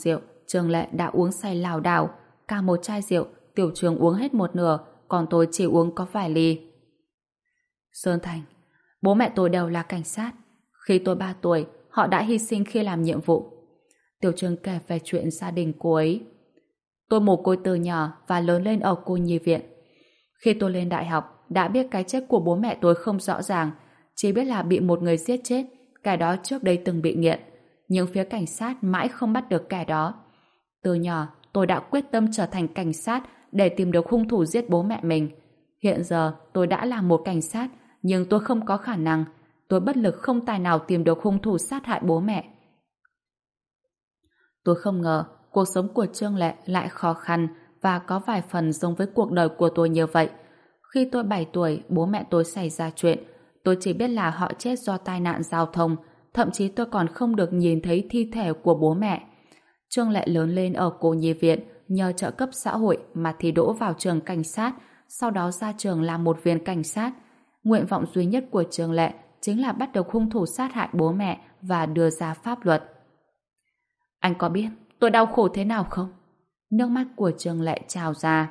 Trương Lệ đã uống say lảo đảo. Cả một chai rượu, Tiểu Trường uống hết một nửa, còn tôi chỉ uống có vài ly. Sơn Thành, bố mẹ tôi đều là cảnh sát. Khi tôi 3 tuổi, họ đã hy sinh khi làm nhiệm vụ. Tiểu Trường kể về chuyện gia đình cô ấy. Tôi mồ côi từ nhỏ và lớn lên ở cô nhi viện. Khi tôi lên đại học, đã biết cái chết của bố mẹ tôi không rõ ràng, chỉ biết là bị một người giết chết, kẻ đó trước đây từng bị nghiện. Nhưng phía cảnh sát mãi không bắt được kẻ đó. Từ nhỏ, tôi đã quyết tâm trở thành cảnh sát để tìm được hung thủ giết bố mẹ mình. Hiện giờ, tôi đã là một cảnh sát, nhưng tôi không có khả năng. Tôi bất lực không tài nào tìm được hung thủ sát hại bố mẹ. Tôi không ngờ cuộc sống của Trương Lệ lại khó khăn và có vài phần giống với cuộc đời của tôi như vậy. Khi tôi 7 tuổi, bố mẹ tôi xảy ra chuyện. Tôi chỉ biết là họ chết do tai nạn giao thông, thậm chí tôi còn không được nhìn thấy thi thể của bố mẹ. Trương Lệ lớn lên ở cô nhi viện, nhờ trợ cấp xã hội mà thi đỗ vào trường cảnh sát, sau đó ra trường làm một viên cảnh sát. Nguyện vọng duy nhất của Trương Lệ chính là bắt được hung thủ sát hại bố mẹ và đưa ra pháp luật. Anh có biết tôi đau khổ thế nào không? Nước mắt của Trương Lệ trào ra.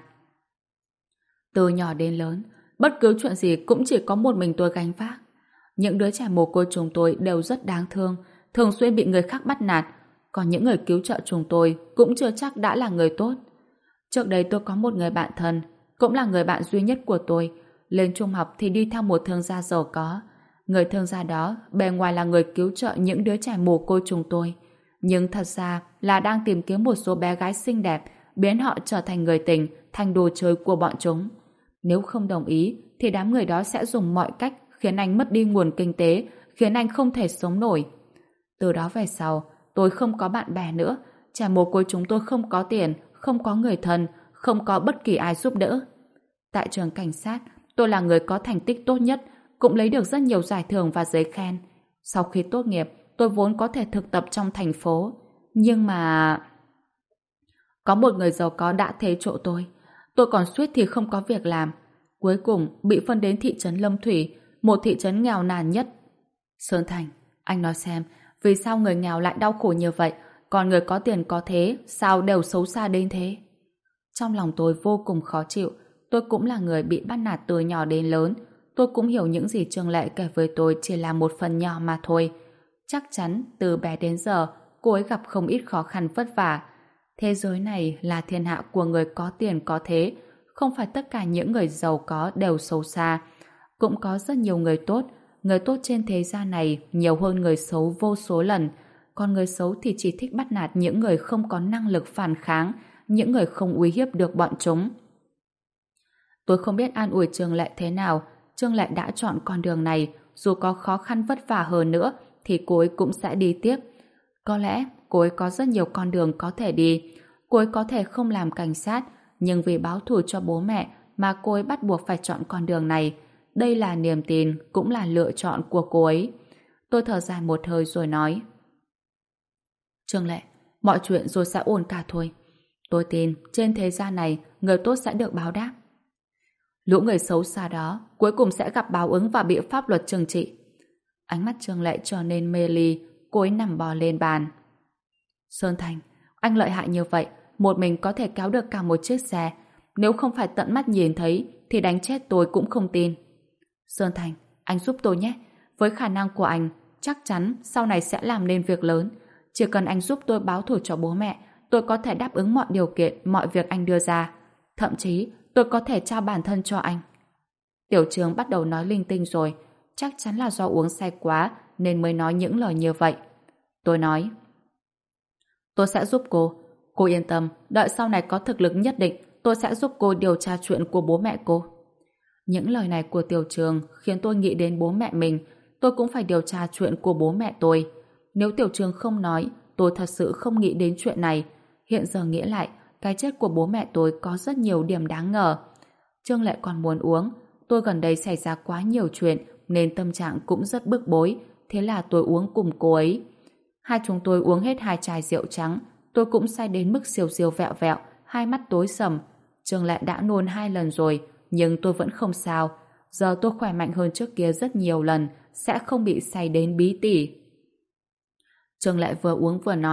Từ nhỏ đến lớn, bất cứ chuyện gì cũng chỉ có một mình tôi gánh vác. Những đứa trẻ mồ côi chúng tôi đều rất đáng thương, thường xuyên bị người khác bắt nạt, còn những người cứu trợ chúng tôi cũng chưa chắc đã là người tốt. Trước đây tôi có một người bạn thân, cũng là người bạn duy nhất của tôi. Lên trung học thì đi theo một thương gia giàu có. Người thương gia đó bề ngoài là người cứu trợ những đứa trẻ mồ côi chúng tôi, nhưng thật ra là đang tìm kiếm một số bé gái xinh đẹp, biến họ trở thành người tình, thành đồ chơi của bọn chúng. Nếu không đồng ý, thì đám người đó sẽ dùng mọi cách khiến anh mất đi nguồn kinh tế, khiến anh không thể sống nổi. Từ đó về sau, tôi không có bạn bè nữa, trẻ mồ côi chúng tôi không có tiền, không có người thân, không có bất kỳ ai giúp đỡ. Tại trường cảnh sát, tôi là người có thành tích tốt nhất, cũng lấy được rất nhiều giải thưởng và giấy khen. Sau khi tốt nghiệp, tôi vốn có thể thực tập trong thành phố. Nhưng mà... Có một người giàu có đã thế chỗ tôi còn suýt thì không có việc làm. Cuối cùng bị phân đến thị trấn Lâm Thủy, một thị trấn nghèo nàn nhất. Sơn Thành, anh nói xem, vì sao người nghèo lại đau khổ như vậy, còn người có tiền có thế, sao đều xấu xa đến thế? Trong lòng tôi vô cùng khó chịu. Tôi cũng là người bị bắt nạt từ nhỏ đến lớn. Tôi cũng hiểu những gì Trương Lệ kể với tôi chỉ là một phần nhỏ mà thôi. Chắc chắn từ bé đến giờ cô ấy gặp không ít khó khăn vất vả. Thế giới này là thiên hạ của người có tiền có thế, không phải tất cả những người giàu có đều xấu xa. Cũng có rất nhiều người tốt trên thế gian này nhiều hơn người xấu vô số lần, còn người xấu thì chỉ thích bắt nạt những người không có năng lực phản kháng, những người không uy hiếp được bọn chúng. Tôi không biết an ủi Trương Lệ thế nào. Trương Lệ đã chọn con đường này, dù có khó khăn vất vả hơn nữa thì cô ấy cũng sẽ đi tiếp. Có lẽ cô ấy có rất nhiều con đường có thể đi. Cô ấy có thể không làm cảnh sát, nhưng vì báo thù cho bố mẹ mà cô ấy bắt buộc phải chọn con đường này. Đây là niềm tin, cũng là lựa chọn của cô ấy. Tôi thở dài một hơi rồi nói: Trương Lệ, mọi chuyện rồi sẽ ổn cả thôi. Tôi tin trên thế gian này người tốt sẽ được báo đáp. Lũ người xấu xa đó cuối cùng sẽ gặp báo ứng và bị pháp luật trừng trị. Ánh mắt Trương Lệ trở nên mê ly, cô ấy nằm bò lên bàn. Sơn Thành, anh lợi hại như vậy, một mình có thể kéo được cả một chiếc xe. Nếu không phải tận mắt nhìn thấy thì đánh chết tôi cũng không tin. Sơn Thành, anh giúp tôi nhé. Với khả năng của anh, chắc chắn sau này sẽ làm nên việc lớn. Chỉ cần anh giúp tôi báo thù cho bố mẹ, tôi có thể đáp ứng mọi điều kiện, mọi việc anh đưa ra. Thậm chí, tôi có thể trao bản thân cho anh. Tiểu Trường bắt đầu nói linh tinh rồi. Chắc chắn là do uống say quá nên mới nói những lời như vậy. Tôi nói: Tôi sẽ giúp cô. Cô yên tâm, đợi sau này có thực lực nhất định, tôi sẽ giúp cô điều tra chuyện của bố mẹ cô. Những lời này của Tiểu Trường khiến tôi nghĩ đến bố mẹ mình. Tôi cũng phải điều tra chuyện của bố mẹ tôi. Nếu Tiểu Trường không nói, tôi thật sự không nghĩ đến chuyện này. Hiện giờ nghĩ lại, cái chết của bố mẹ tôi có rất nhiều điểm đáng ngờ. Trương Lệ còn muốn uống. Tôi gần đây xảy ra quá nhiều chuyện nên tâm trạng cũng rất bức bối. Thế là tôi uống cùng cô ấy. Hai chúng tôi uống hết 2 chai rượu trắng. Tôi cũng say đến mức siêu siêu vẹo vẹo, hai mắt tối sầm. Trương Lệ đã nôn 2 lần rồi, nhưng tôi vẫn không sao. Giờ tôi khỏe mạnh hơn trước kia rất nhiều lần, sẽ không bị say đến bí tỉ. Trương Lệ vừa uống vừa nói: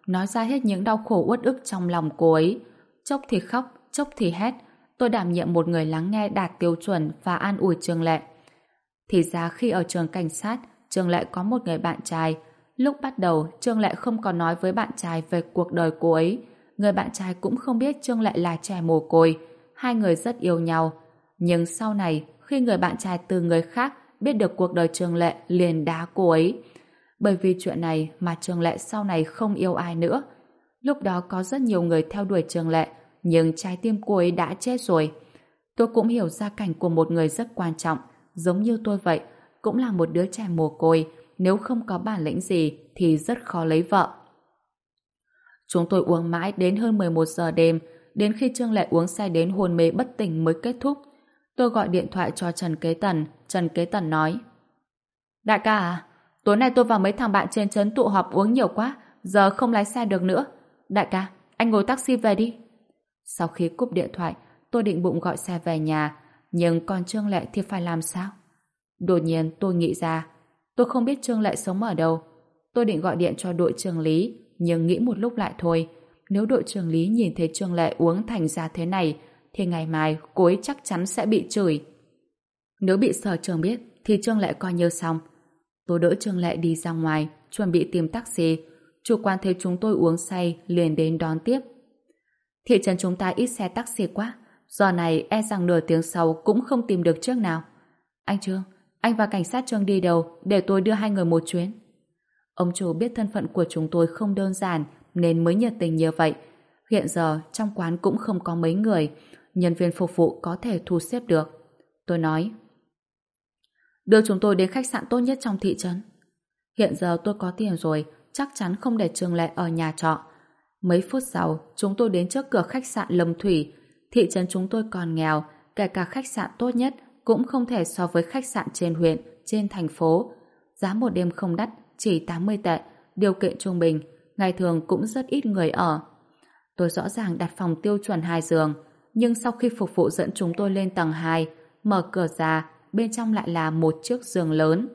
nói ra hết những đau khổ uất ức trong lòng cô ấy. Chốc thì khóc, chốc thì hét. Tôi đảm nhiệm một người lắng nghe đạt tiêu chuẩn và an ủi Trương Lệ. Thì ra khi ở trường cảnh sát, Trương Lệ có một người bạn trai. Lúc bắt đầu, Trương Lệ không có nói với bạn trai về cuộc đời cô ấy. Người bạn trai cũng không biết Trương Lệ là trẻ mồ côi. Hai người rất yêu nhau. Nhưng sau này, khi người bạn trai từ người khác biết được cuộc đời Trương Lệ liền đá cô ấy. Bởi vì chuyện này mà Trương Lệ sau này không yêu ai nữa. Lúc đó có rất nhiều người theo đuổi Trương Lệ, nhưng trái tim cô ấy đã chết rồi. Tôi cũng hiểu gia cảnh của một người rất quan trọng, giống như tôi vậy, cũng là một đứa trẻ mồ côi, nếu không có bản lĩnh gì thì rất khó lấy vợ. Chúng tôi uống mãi đến hơn 11 giờ đêm, đến khi Trương Lệ uống say đến hôn mê bất tỉnh mới kết thúc. Tôi gọi điện thoại cho Trần Kế Tần, Trần Kế Tần nói: Đại ca à, tối nay tôi và mấy thằng bạn trên trấn tụ họp uống nhiều quá, giờ không lái xe được nữa. Đại ca, anh ngồi taxi về đi. Sau khi cúp điện thoại, tôi định bụng gọi xe về nhà, nhưng còn Trương Lệ thì phải làm sao? Đột nhiên tôi nghĩ ra, tôi không biết Trương Lệ sống ở đâu. Tôi định gọi điện cho đội trưởng Lý, nhưng nghĩ một lúc lại thôi. Nếu đội trưởng Lý nhìn thấy Trương Lệ uống thành ra thế này, thì ngày mai cô ấy chắc chắn sẽ bị chửi. Nếu bị sở trường biết, thì Trương Lệ coi như xong. Tôi đỡ Trương Lệ đi ra ngoài, chuẩn bị tìm taxi. Chủ quán thấy chúng tôi uống say, liền đến đón tiếp. Thị trấn chúng ta ít xe taxi quá, giờ này e rằng nửa tiếng sau cũng không tìm được chiếc nào. Anh Trương, anh và cảnh sát Trương đi đâu, để tôi đưa hai người một chuyến. Ông chủ biết thân phận của chúng tôi không đơn giản, nên mới nhiệt tình như vậy. Hiện giờ trong quán cũng không có mấy người, nhân viên phục vụ có thể thu xếp được. Tôi nói: đưa chúng tôi đến khách sạn tốt nhất trong thị trấn. Hiện giờ tôi có tiền rồi, chắc chắn không để Trương Lệ ở nhà trọ. Mấy phút sau, chúng tôi đến trước cửa khách sạn Lâm Thủy. Thị trấn chúng tôi còn nghèo, kể cả khách sạn tốt nhất cũng không thể so với khách sạn trên huyện, trên thành phố. Giá một đêm không đắt, chỉ 80 tệ, điều kiện trung bình, ngày thường cũng rất ít người ở. Tôi rõ ràng đặt phòng tiêu chuẩn 2 giường, nhưng sau khi phục vụ dẫn chúng tôi lên tầng 2, mở cửa ra, bên trong lại là một chiếc giường lớn.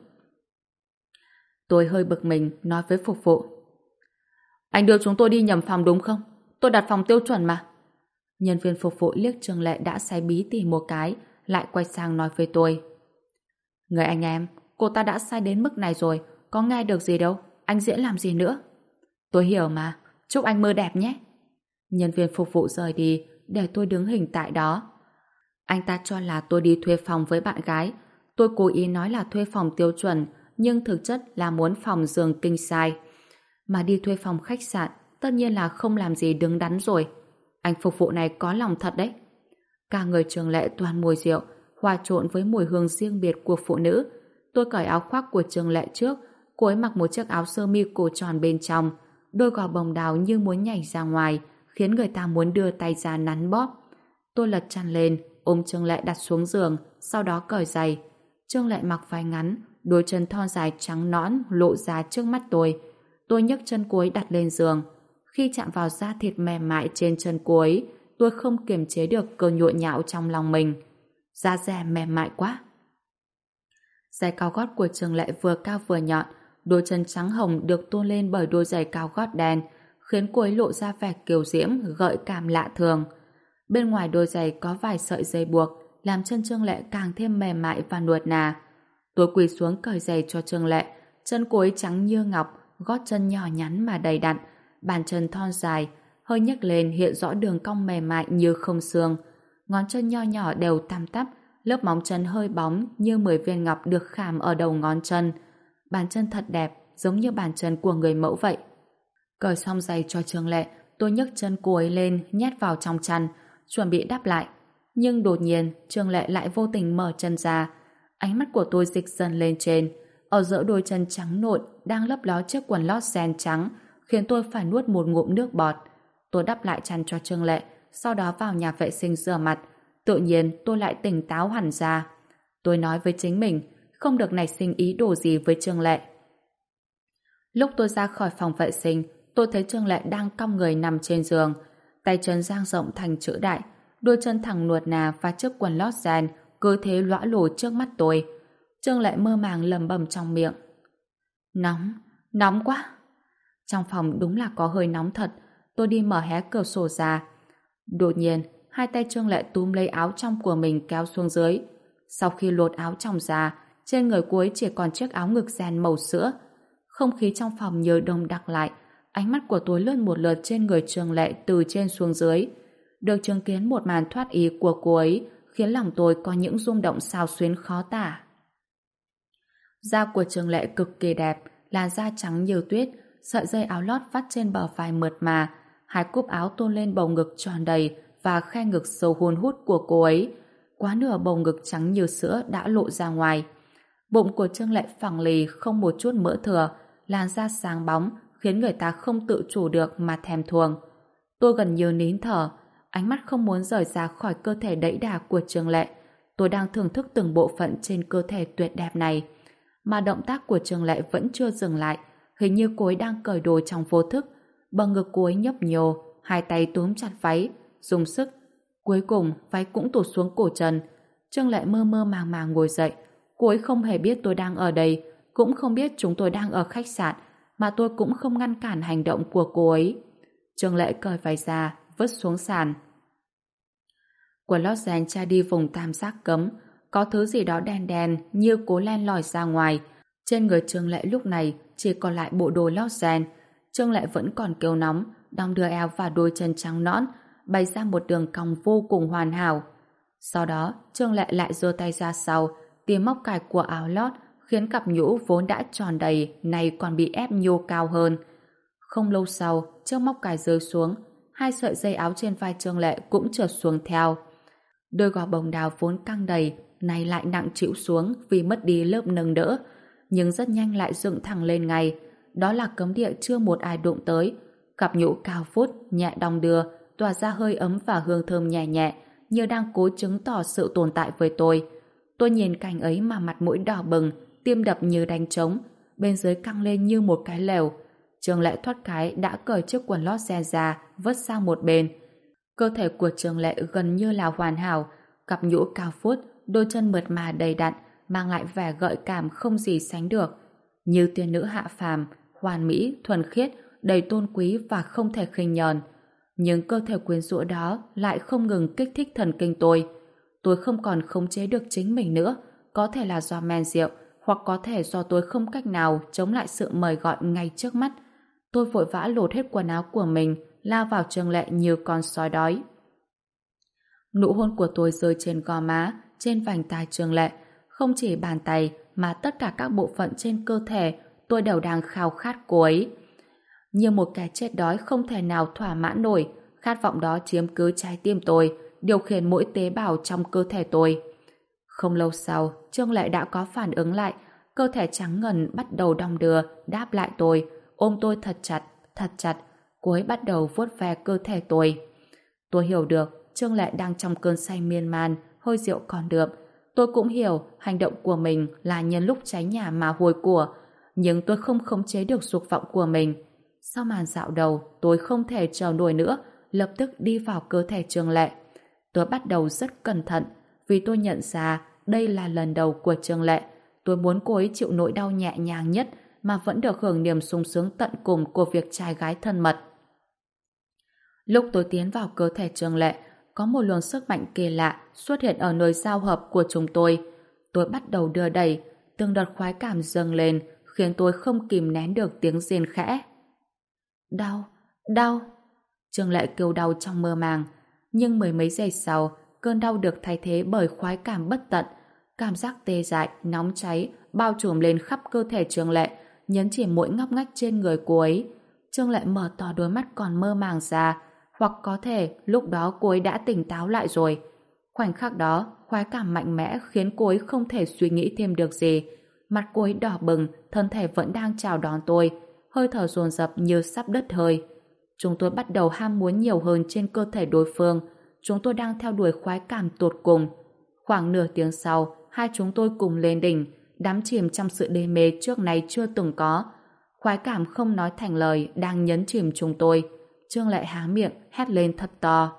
Tôi hơi bực mình nói với phục vụ: anh đưa chúng tôi đi nhầm phòng đúng không? Tôi đặt phòng tiêu chuẩn mà. Nhân viên phục vụ liếc Trương Lệ đã say bí tỉ một cái, lại quay sang nói với tôi: người anh em, cô ta đã say đến mức này rồi, có nghe được gì đâu, anh diễn làm gì nữa? Tôi hiểu mà, chúc anh mơ đẹp nhé. Nhân viên phục vụ rời đi, để tôi đứng hình tại đó. Anh ta cho là tôi đi thuê phòng với bạn gái. Tôi cố ý nói là thuê phòng tiêu chuẩn, nhưng thực chất là muốn phòng giường king size. Mà đi thuê phòng khách sạn, tất nhiên là không làm gì đứng đắn rồi. Anh phục vụ này có lòng thật đấy. Cả người Trương Lệ toàn mùi rượu, hòa trộn với mùi hương riêng biệt của phụ nữ. Tôi cởi áo khoác của Trương Lệ trước, cô ấy mặc một chiếc áo sơ mi cổ tròn bên trong, đôi gò bồng đào như muốn nhảy ra ngoài, khiến người ta muốn đưa tay ra nắn bóp. Tôi lật chăn lên, ôm Trương Lệ đặt xuống giường, sau đó cởi giày. Trương Lệ mặc váy ngắn, đôi chân thon dài trắng nõn lộ ra trước mắt tôi. Tôi nhấc chân cô ấy đặt lên giường. Khi chạm vào da thịt mềm mại trên chân cô ấy, tôi không kiềm chế được cơn nhộn nhạo trong lòng mình. Da dẻ mềm mại quá. Giày cao gót của Trương Lệ vừa cao vừa nhọn, đôi chân trắng hồng được tôn lên bởi đôi giày cao gót đen, khiến cô ấy lộ ra vẻ kiều diễm, gợi cảm lạ thường. Bên ngoài đôi giày có vài sợi dây buộc, làm chân Trương Lệ càng thêm mềm mại và nuột nà. Tôi quỳ xuống cởi giày cho Trương Lệ, chân cô ấy trắng như ngọc, gót chân nhỏ nhắn mà đầy đặn, bàn chân thon dài, hơi nhấc lên hiện rõ đường cong mềm mại như không xương. Ngón chân nho nhỏ đều tăm tắp, lớp móng chân hơi bóng như 10 viên ngọc được khảm ở đầu ngón chân. Bàn chân thật đẹp, giống như bàn chân của người mẫu vậy. Cởi xong giày cho Trương Lệ, tôi nhấc chân cô ấy lên, nhét vào trong chăn, chuẩn bị đắp lại. Nhưng đột nhiên, Trương Lệ lại vô tình mở chân ra. Ánh mắt của tôi dịch dần lên trên. Ở giữa đôi chân trắng nộn đang lấp ló chiếc quần lót ren trắng, khiến tôi phải nuốt một ngụm nước bọt. Tôi đắp lại chăn cho Trương Lệ, sau đó vào nhà vệ sinh rửa mặt. Tự nhiên tôi lại tỉnh táo hẳn ra. Tôi nói với chính mình, không được nảy sinh ý đồ gì với Trương Lệ. Lúc tôi ra khỏi phòng vệ sinh, tôi thấy Trương Lệ đang cong người nằm trên giường, tay chân dang rộng thành chữ đại, đôi chân thẳng nuột nà và chiếc quần lót ren cứ thế lõa lồ trước mắt tôi. Trương Lệ mơ màng lẩm bẩm trong miệng: nóng, nóng quá. Trong phòng đúng là có hơi nóng thật. Tôi đi mở hé cửa sổ ra. Đột nhiên, hai tay Trương Lệ túm lấy áo trong của mình kéo xuống dưới. Sau khi lột áo trong ra, trên người cô ấy chỉ còn chiếc áo ngực ren màu sữa. Không khí trong phòng như đông đặc lại. Ánh mắt của tôi lướt một lượt trên người Trương Lệ từ trên xuống dưới. Được chứng kiến một màn thoát y của cô ấy khiến lòng tôi có những rung động xao xuyến khó tả. Da của Trương Lệ cực kỳ đẹp, làn da trắng như tuyết, sợi dây áo lót vắt trên bờ vai mượt mà, hai cúc áo tôn lên bầu ngực tròn đầy và khe ngực sâu hun hút của cô ấy. Quá nửa bầu ngực trắng như sữa đã lộ ra ngoài. Bụng của Trương Lệ phẳng lì không một chút mỡ thừa, làn da sáng bóng khiến người ta không tự chủ được mà thèm thuồng. Tôi gần như nín thở, ánh mắt không muốn rời ra khỏi cơ thể đẫy đà của Trương Lệ. Tôi đang thưởng thức từng bộ phận trên cơ thể tuyệt đẹp này. Mà động tác của Trương Lệ vẫn chưa dừng lại, hình như cô ấy đang cởi đồ trong vô thức. Bờ ngực cô ấy nhấp nhô, hai tay túm chặt váy, dùng sức. Cuối cùng váy cũng tụt xuống cổ chân. Trương Lệ mơ mơ màng màng ngồi dậy. Cô ấy không hề biết tôi đang ở đây, cũng không biết chúng tôi đang ở khách sạn, mà tôi cũng không ngăn cản hành động của cô ấy. Trương Lệ cởi váy ra, vứt xuống sàn. Quần lót ren che đi vùng tam giác cấm, có thứ gì đó đen đen như cố len lỏi ra ngoài. Trên người Trương Lệ lúc này chỉ còn lại bộ đồ lót ren. Trương Lệ vẫn còn kêu nóng, đong đưa eo và đôi chân trắng nõn, bày ra một đường cong vô cùng hoàn hảo. Sau đó, Trương Lệ lại giơ tay ra sau, tìm móc cài của áo lót, khiến cặp nhũ vốn đã tròn đầy, này còn bị ép nhô cao hơn. Không lâu sau, chiếc móc cài rơi xuống, hai sợi dây áo trên vai Trương Lệ cũng trượt xuống theo. Đôi gò bồng đào vốn căng đầy, nay lại nặng trĩu xuống vì mất đi lớp nâng đỡ, nhưng rất nhanh lại dựng thẳng lên ngay. Đó là cấm địa chưa một ai đụng tới. Cặp nhũ cao vút, nhẹ đong đưa, tỏa ra hơi ấm và hương thơm nhẹ nhẹ, như đang cố chứng tỏ sự tồn tại với tôi. Tôi nhìn cảnh ấy mà mặt mũi đỏ bừng, tim đập như đánh trống, bên dưới căng lên như một cái lều. Trương Lệ thoát cái đã cởi chiếc quần lót ren ra, vứt sang một bên. Cơ thể của Trương Lệ gần như là hoàn hảo, cặp nhũ cao vút, đôi chân mượt mà đầy đặn, mang lại vẻ gợi cảm không gì sánh được. Như tiên nữ hạ phàm, hoàn mỹ, thuần khiết, đầy tôn quý và không thể khinh nhờn. Nhưng cơ thể quyến rũ đó lại không ngừng kích thích thần kinh tôi. Tôi không còn khống chế được chính mình nữa, có thể là do men rượu, hoặc có thể do tôi không cách nào chống lại sự mời gọi ngay trước mắt. Tôi vội vã lột hết quần áo của mình, lao vào Trương Lệ như con sói đói. Nụ hôn của tôi rơi trên gò má, trên vành tai Trương Lệ. Không chỉ bàn tay, mà tất cả các bộ phận trên cơ thể, tôi đều đang khao khát cô ấy. Như một kẻ chết đói không thể nào thỏa mãn nổi, khát vọng đó chiếm cứ trái tim tôi, điều khiển mỗi tế bào trong cơ thể tôi. Không lâu sau, Trương Lệ đã có phản ứng lại, cơ thể trắng ngần bắt đầu đong đưa, đáp lại tôi, ôm tôi thật chặt, thật chặt. Cô ấy bắt đầu vuốt ve cơ thể tôi. Tôi hiểu được, Trương Lệ đang trong cơn say miên man, hơi rượu còn được. Tôi cũng hiểu hành động của mình là nhân lúc cháy nhà mà hôi của, nhưng tôi không khống chế được dục vọng của mình. Sau màn dạo đầu, tôi không thể chờ nổi nữa, lập tức đi vào cơ thể Trương Lệ. Tôi bắt đầu rất cẩn thận, vì tôi nhận ra đây là lần đầu của Trương Lệ. Tôi muốn cô ấy chịu nỗi đau nhẹ nhàng nhất mà vẫn được hưởng niềm sung sướng tận cùng của việc trai gái thân mật. Lúc tôi tiến vào cơ thể Trương Lệ, có một luồng sức mạnh kỳ lạ xuất hiện ở nơi giao hợp của chúng tôi. Tôi bắt đầu đưa đẩy, từng đợt khoái cảm dâng lên, khiến tôi không kìm nén được tiếng rên khẽ. Đau, đau. Trương Lệ kêu đau trong mơ màng, nhưng mười mấy giây sau, cơn đau được thay thế bởi khoái cảm bất tận. Cảm giác tê dại, nóng cháy, bao trùm lên khắp cơ thể Trương Lệ, nhấn chìm mỗi ngóc ngách trên người cô ấy. Trương Lệ mở to đôi mắt còn mơ màng ra, hoặc có thể lúc đó cô ấy đã tỉnh táo lại rồi. Khoảnh khắc đó, khoái cảm mạnh mẽ khiến cô ấy không thể suy nghĩ thêm được gì. Mặt cô ấy đỏ bừng, thân thể vẫn đang chào đón tôi, hơi thở dồn dập như sắp đứt hơi. Chúng tôi bắt đầu ham muốn nhiều hơn trên cơ thể đối phương. Chúng tôi đang theo đuổi khoái cảm tột cùng. Khoảng nửa tiếng sau, hai chúng tôi cùng lên đỉnh, đắm chìm trong sự đê mê trước nay chưa từng có. Khoái cảm không nói thành lời đang nhấn chìm chúng tôi. Trương Lệ há miệng, hét lên thật to.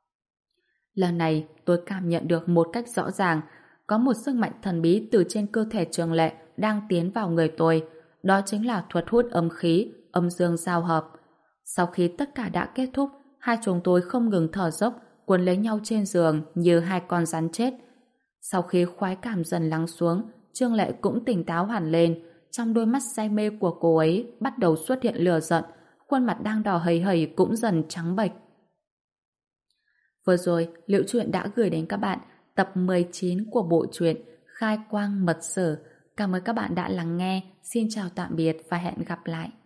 Lần này, tôi cảm nhận được một cách rõ ràng, có một sức mạnh thần bí từ trên cơ thể Trương Lệ đang tiến vào người tôi. Đó chính là thuật hút âm khí, âm dương giao hợp. Sau khi tất cả đã kết thúc, hai chúng tôi không ngừng thở dốc, cuốn lấy nhau trên giường như hai con rắn chết. Sau khi khoái cảm dần lắng xuống, Trương Lệ cũng tỉnh táo hẳn lên. Trong đôi mắt say mê của cô ấy bắt đầu xuất hiện lửa giận, khuôn mặt đang đỏ hầy hầy cũng dần trắng bệch. Vừa rồi, Liễu Chuyện đã gửi đến các bạn tập 19 của bộ truyện Khai Quang Mật Sử. Cảm ơn các bạn đã lắng nghe. Xin chào tạm biệt và hẹn gặp lại.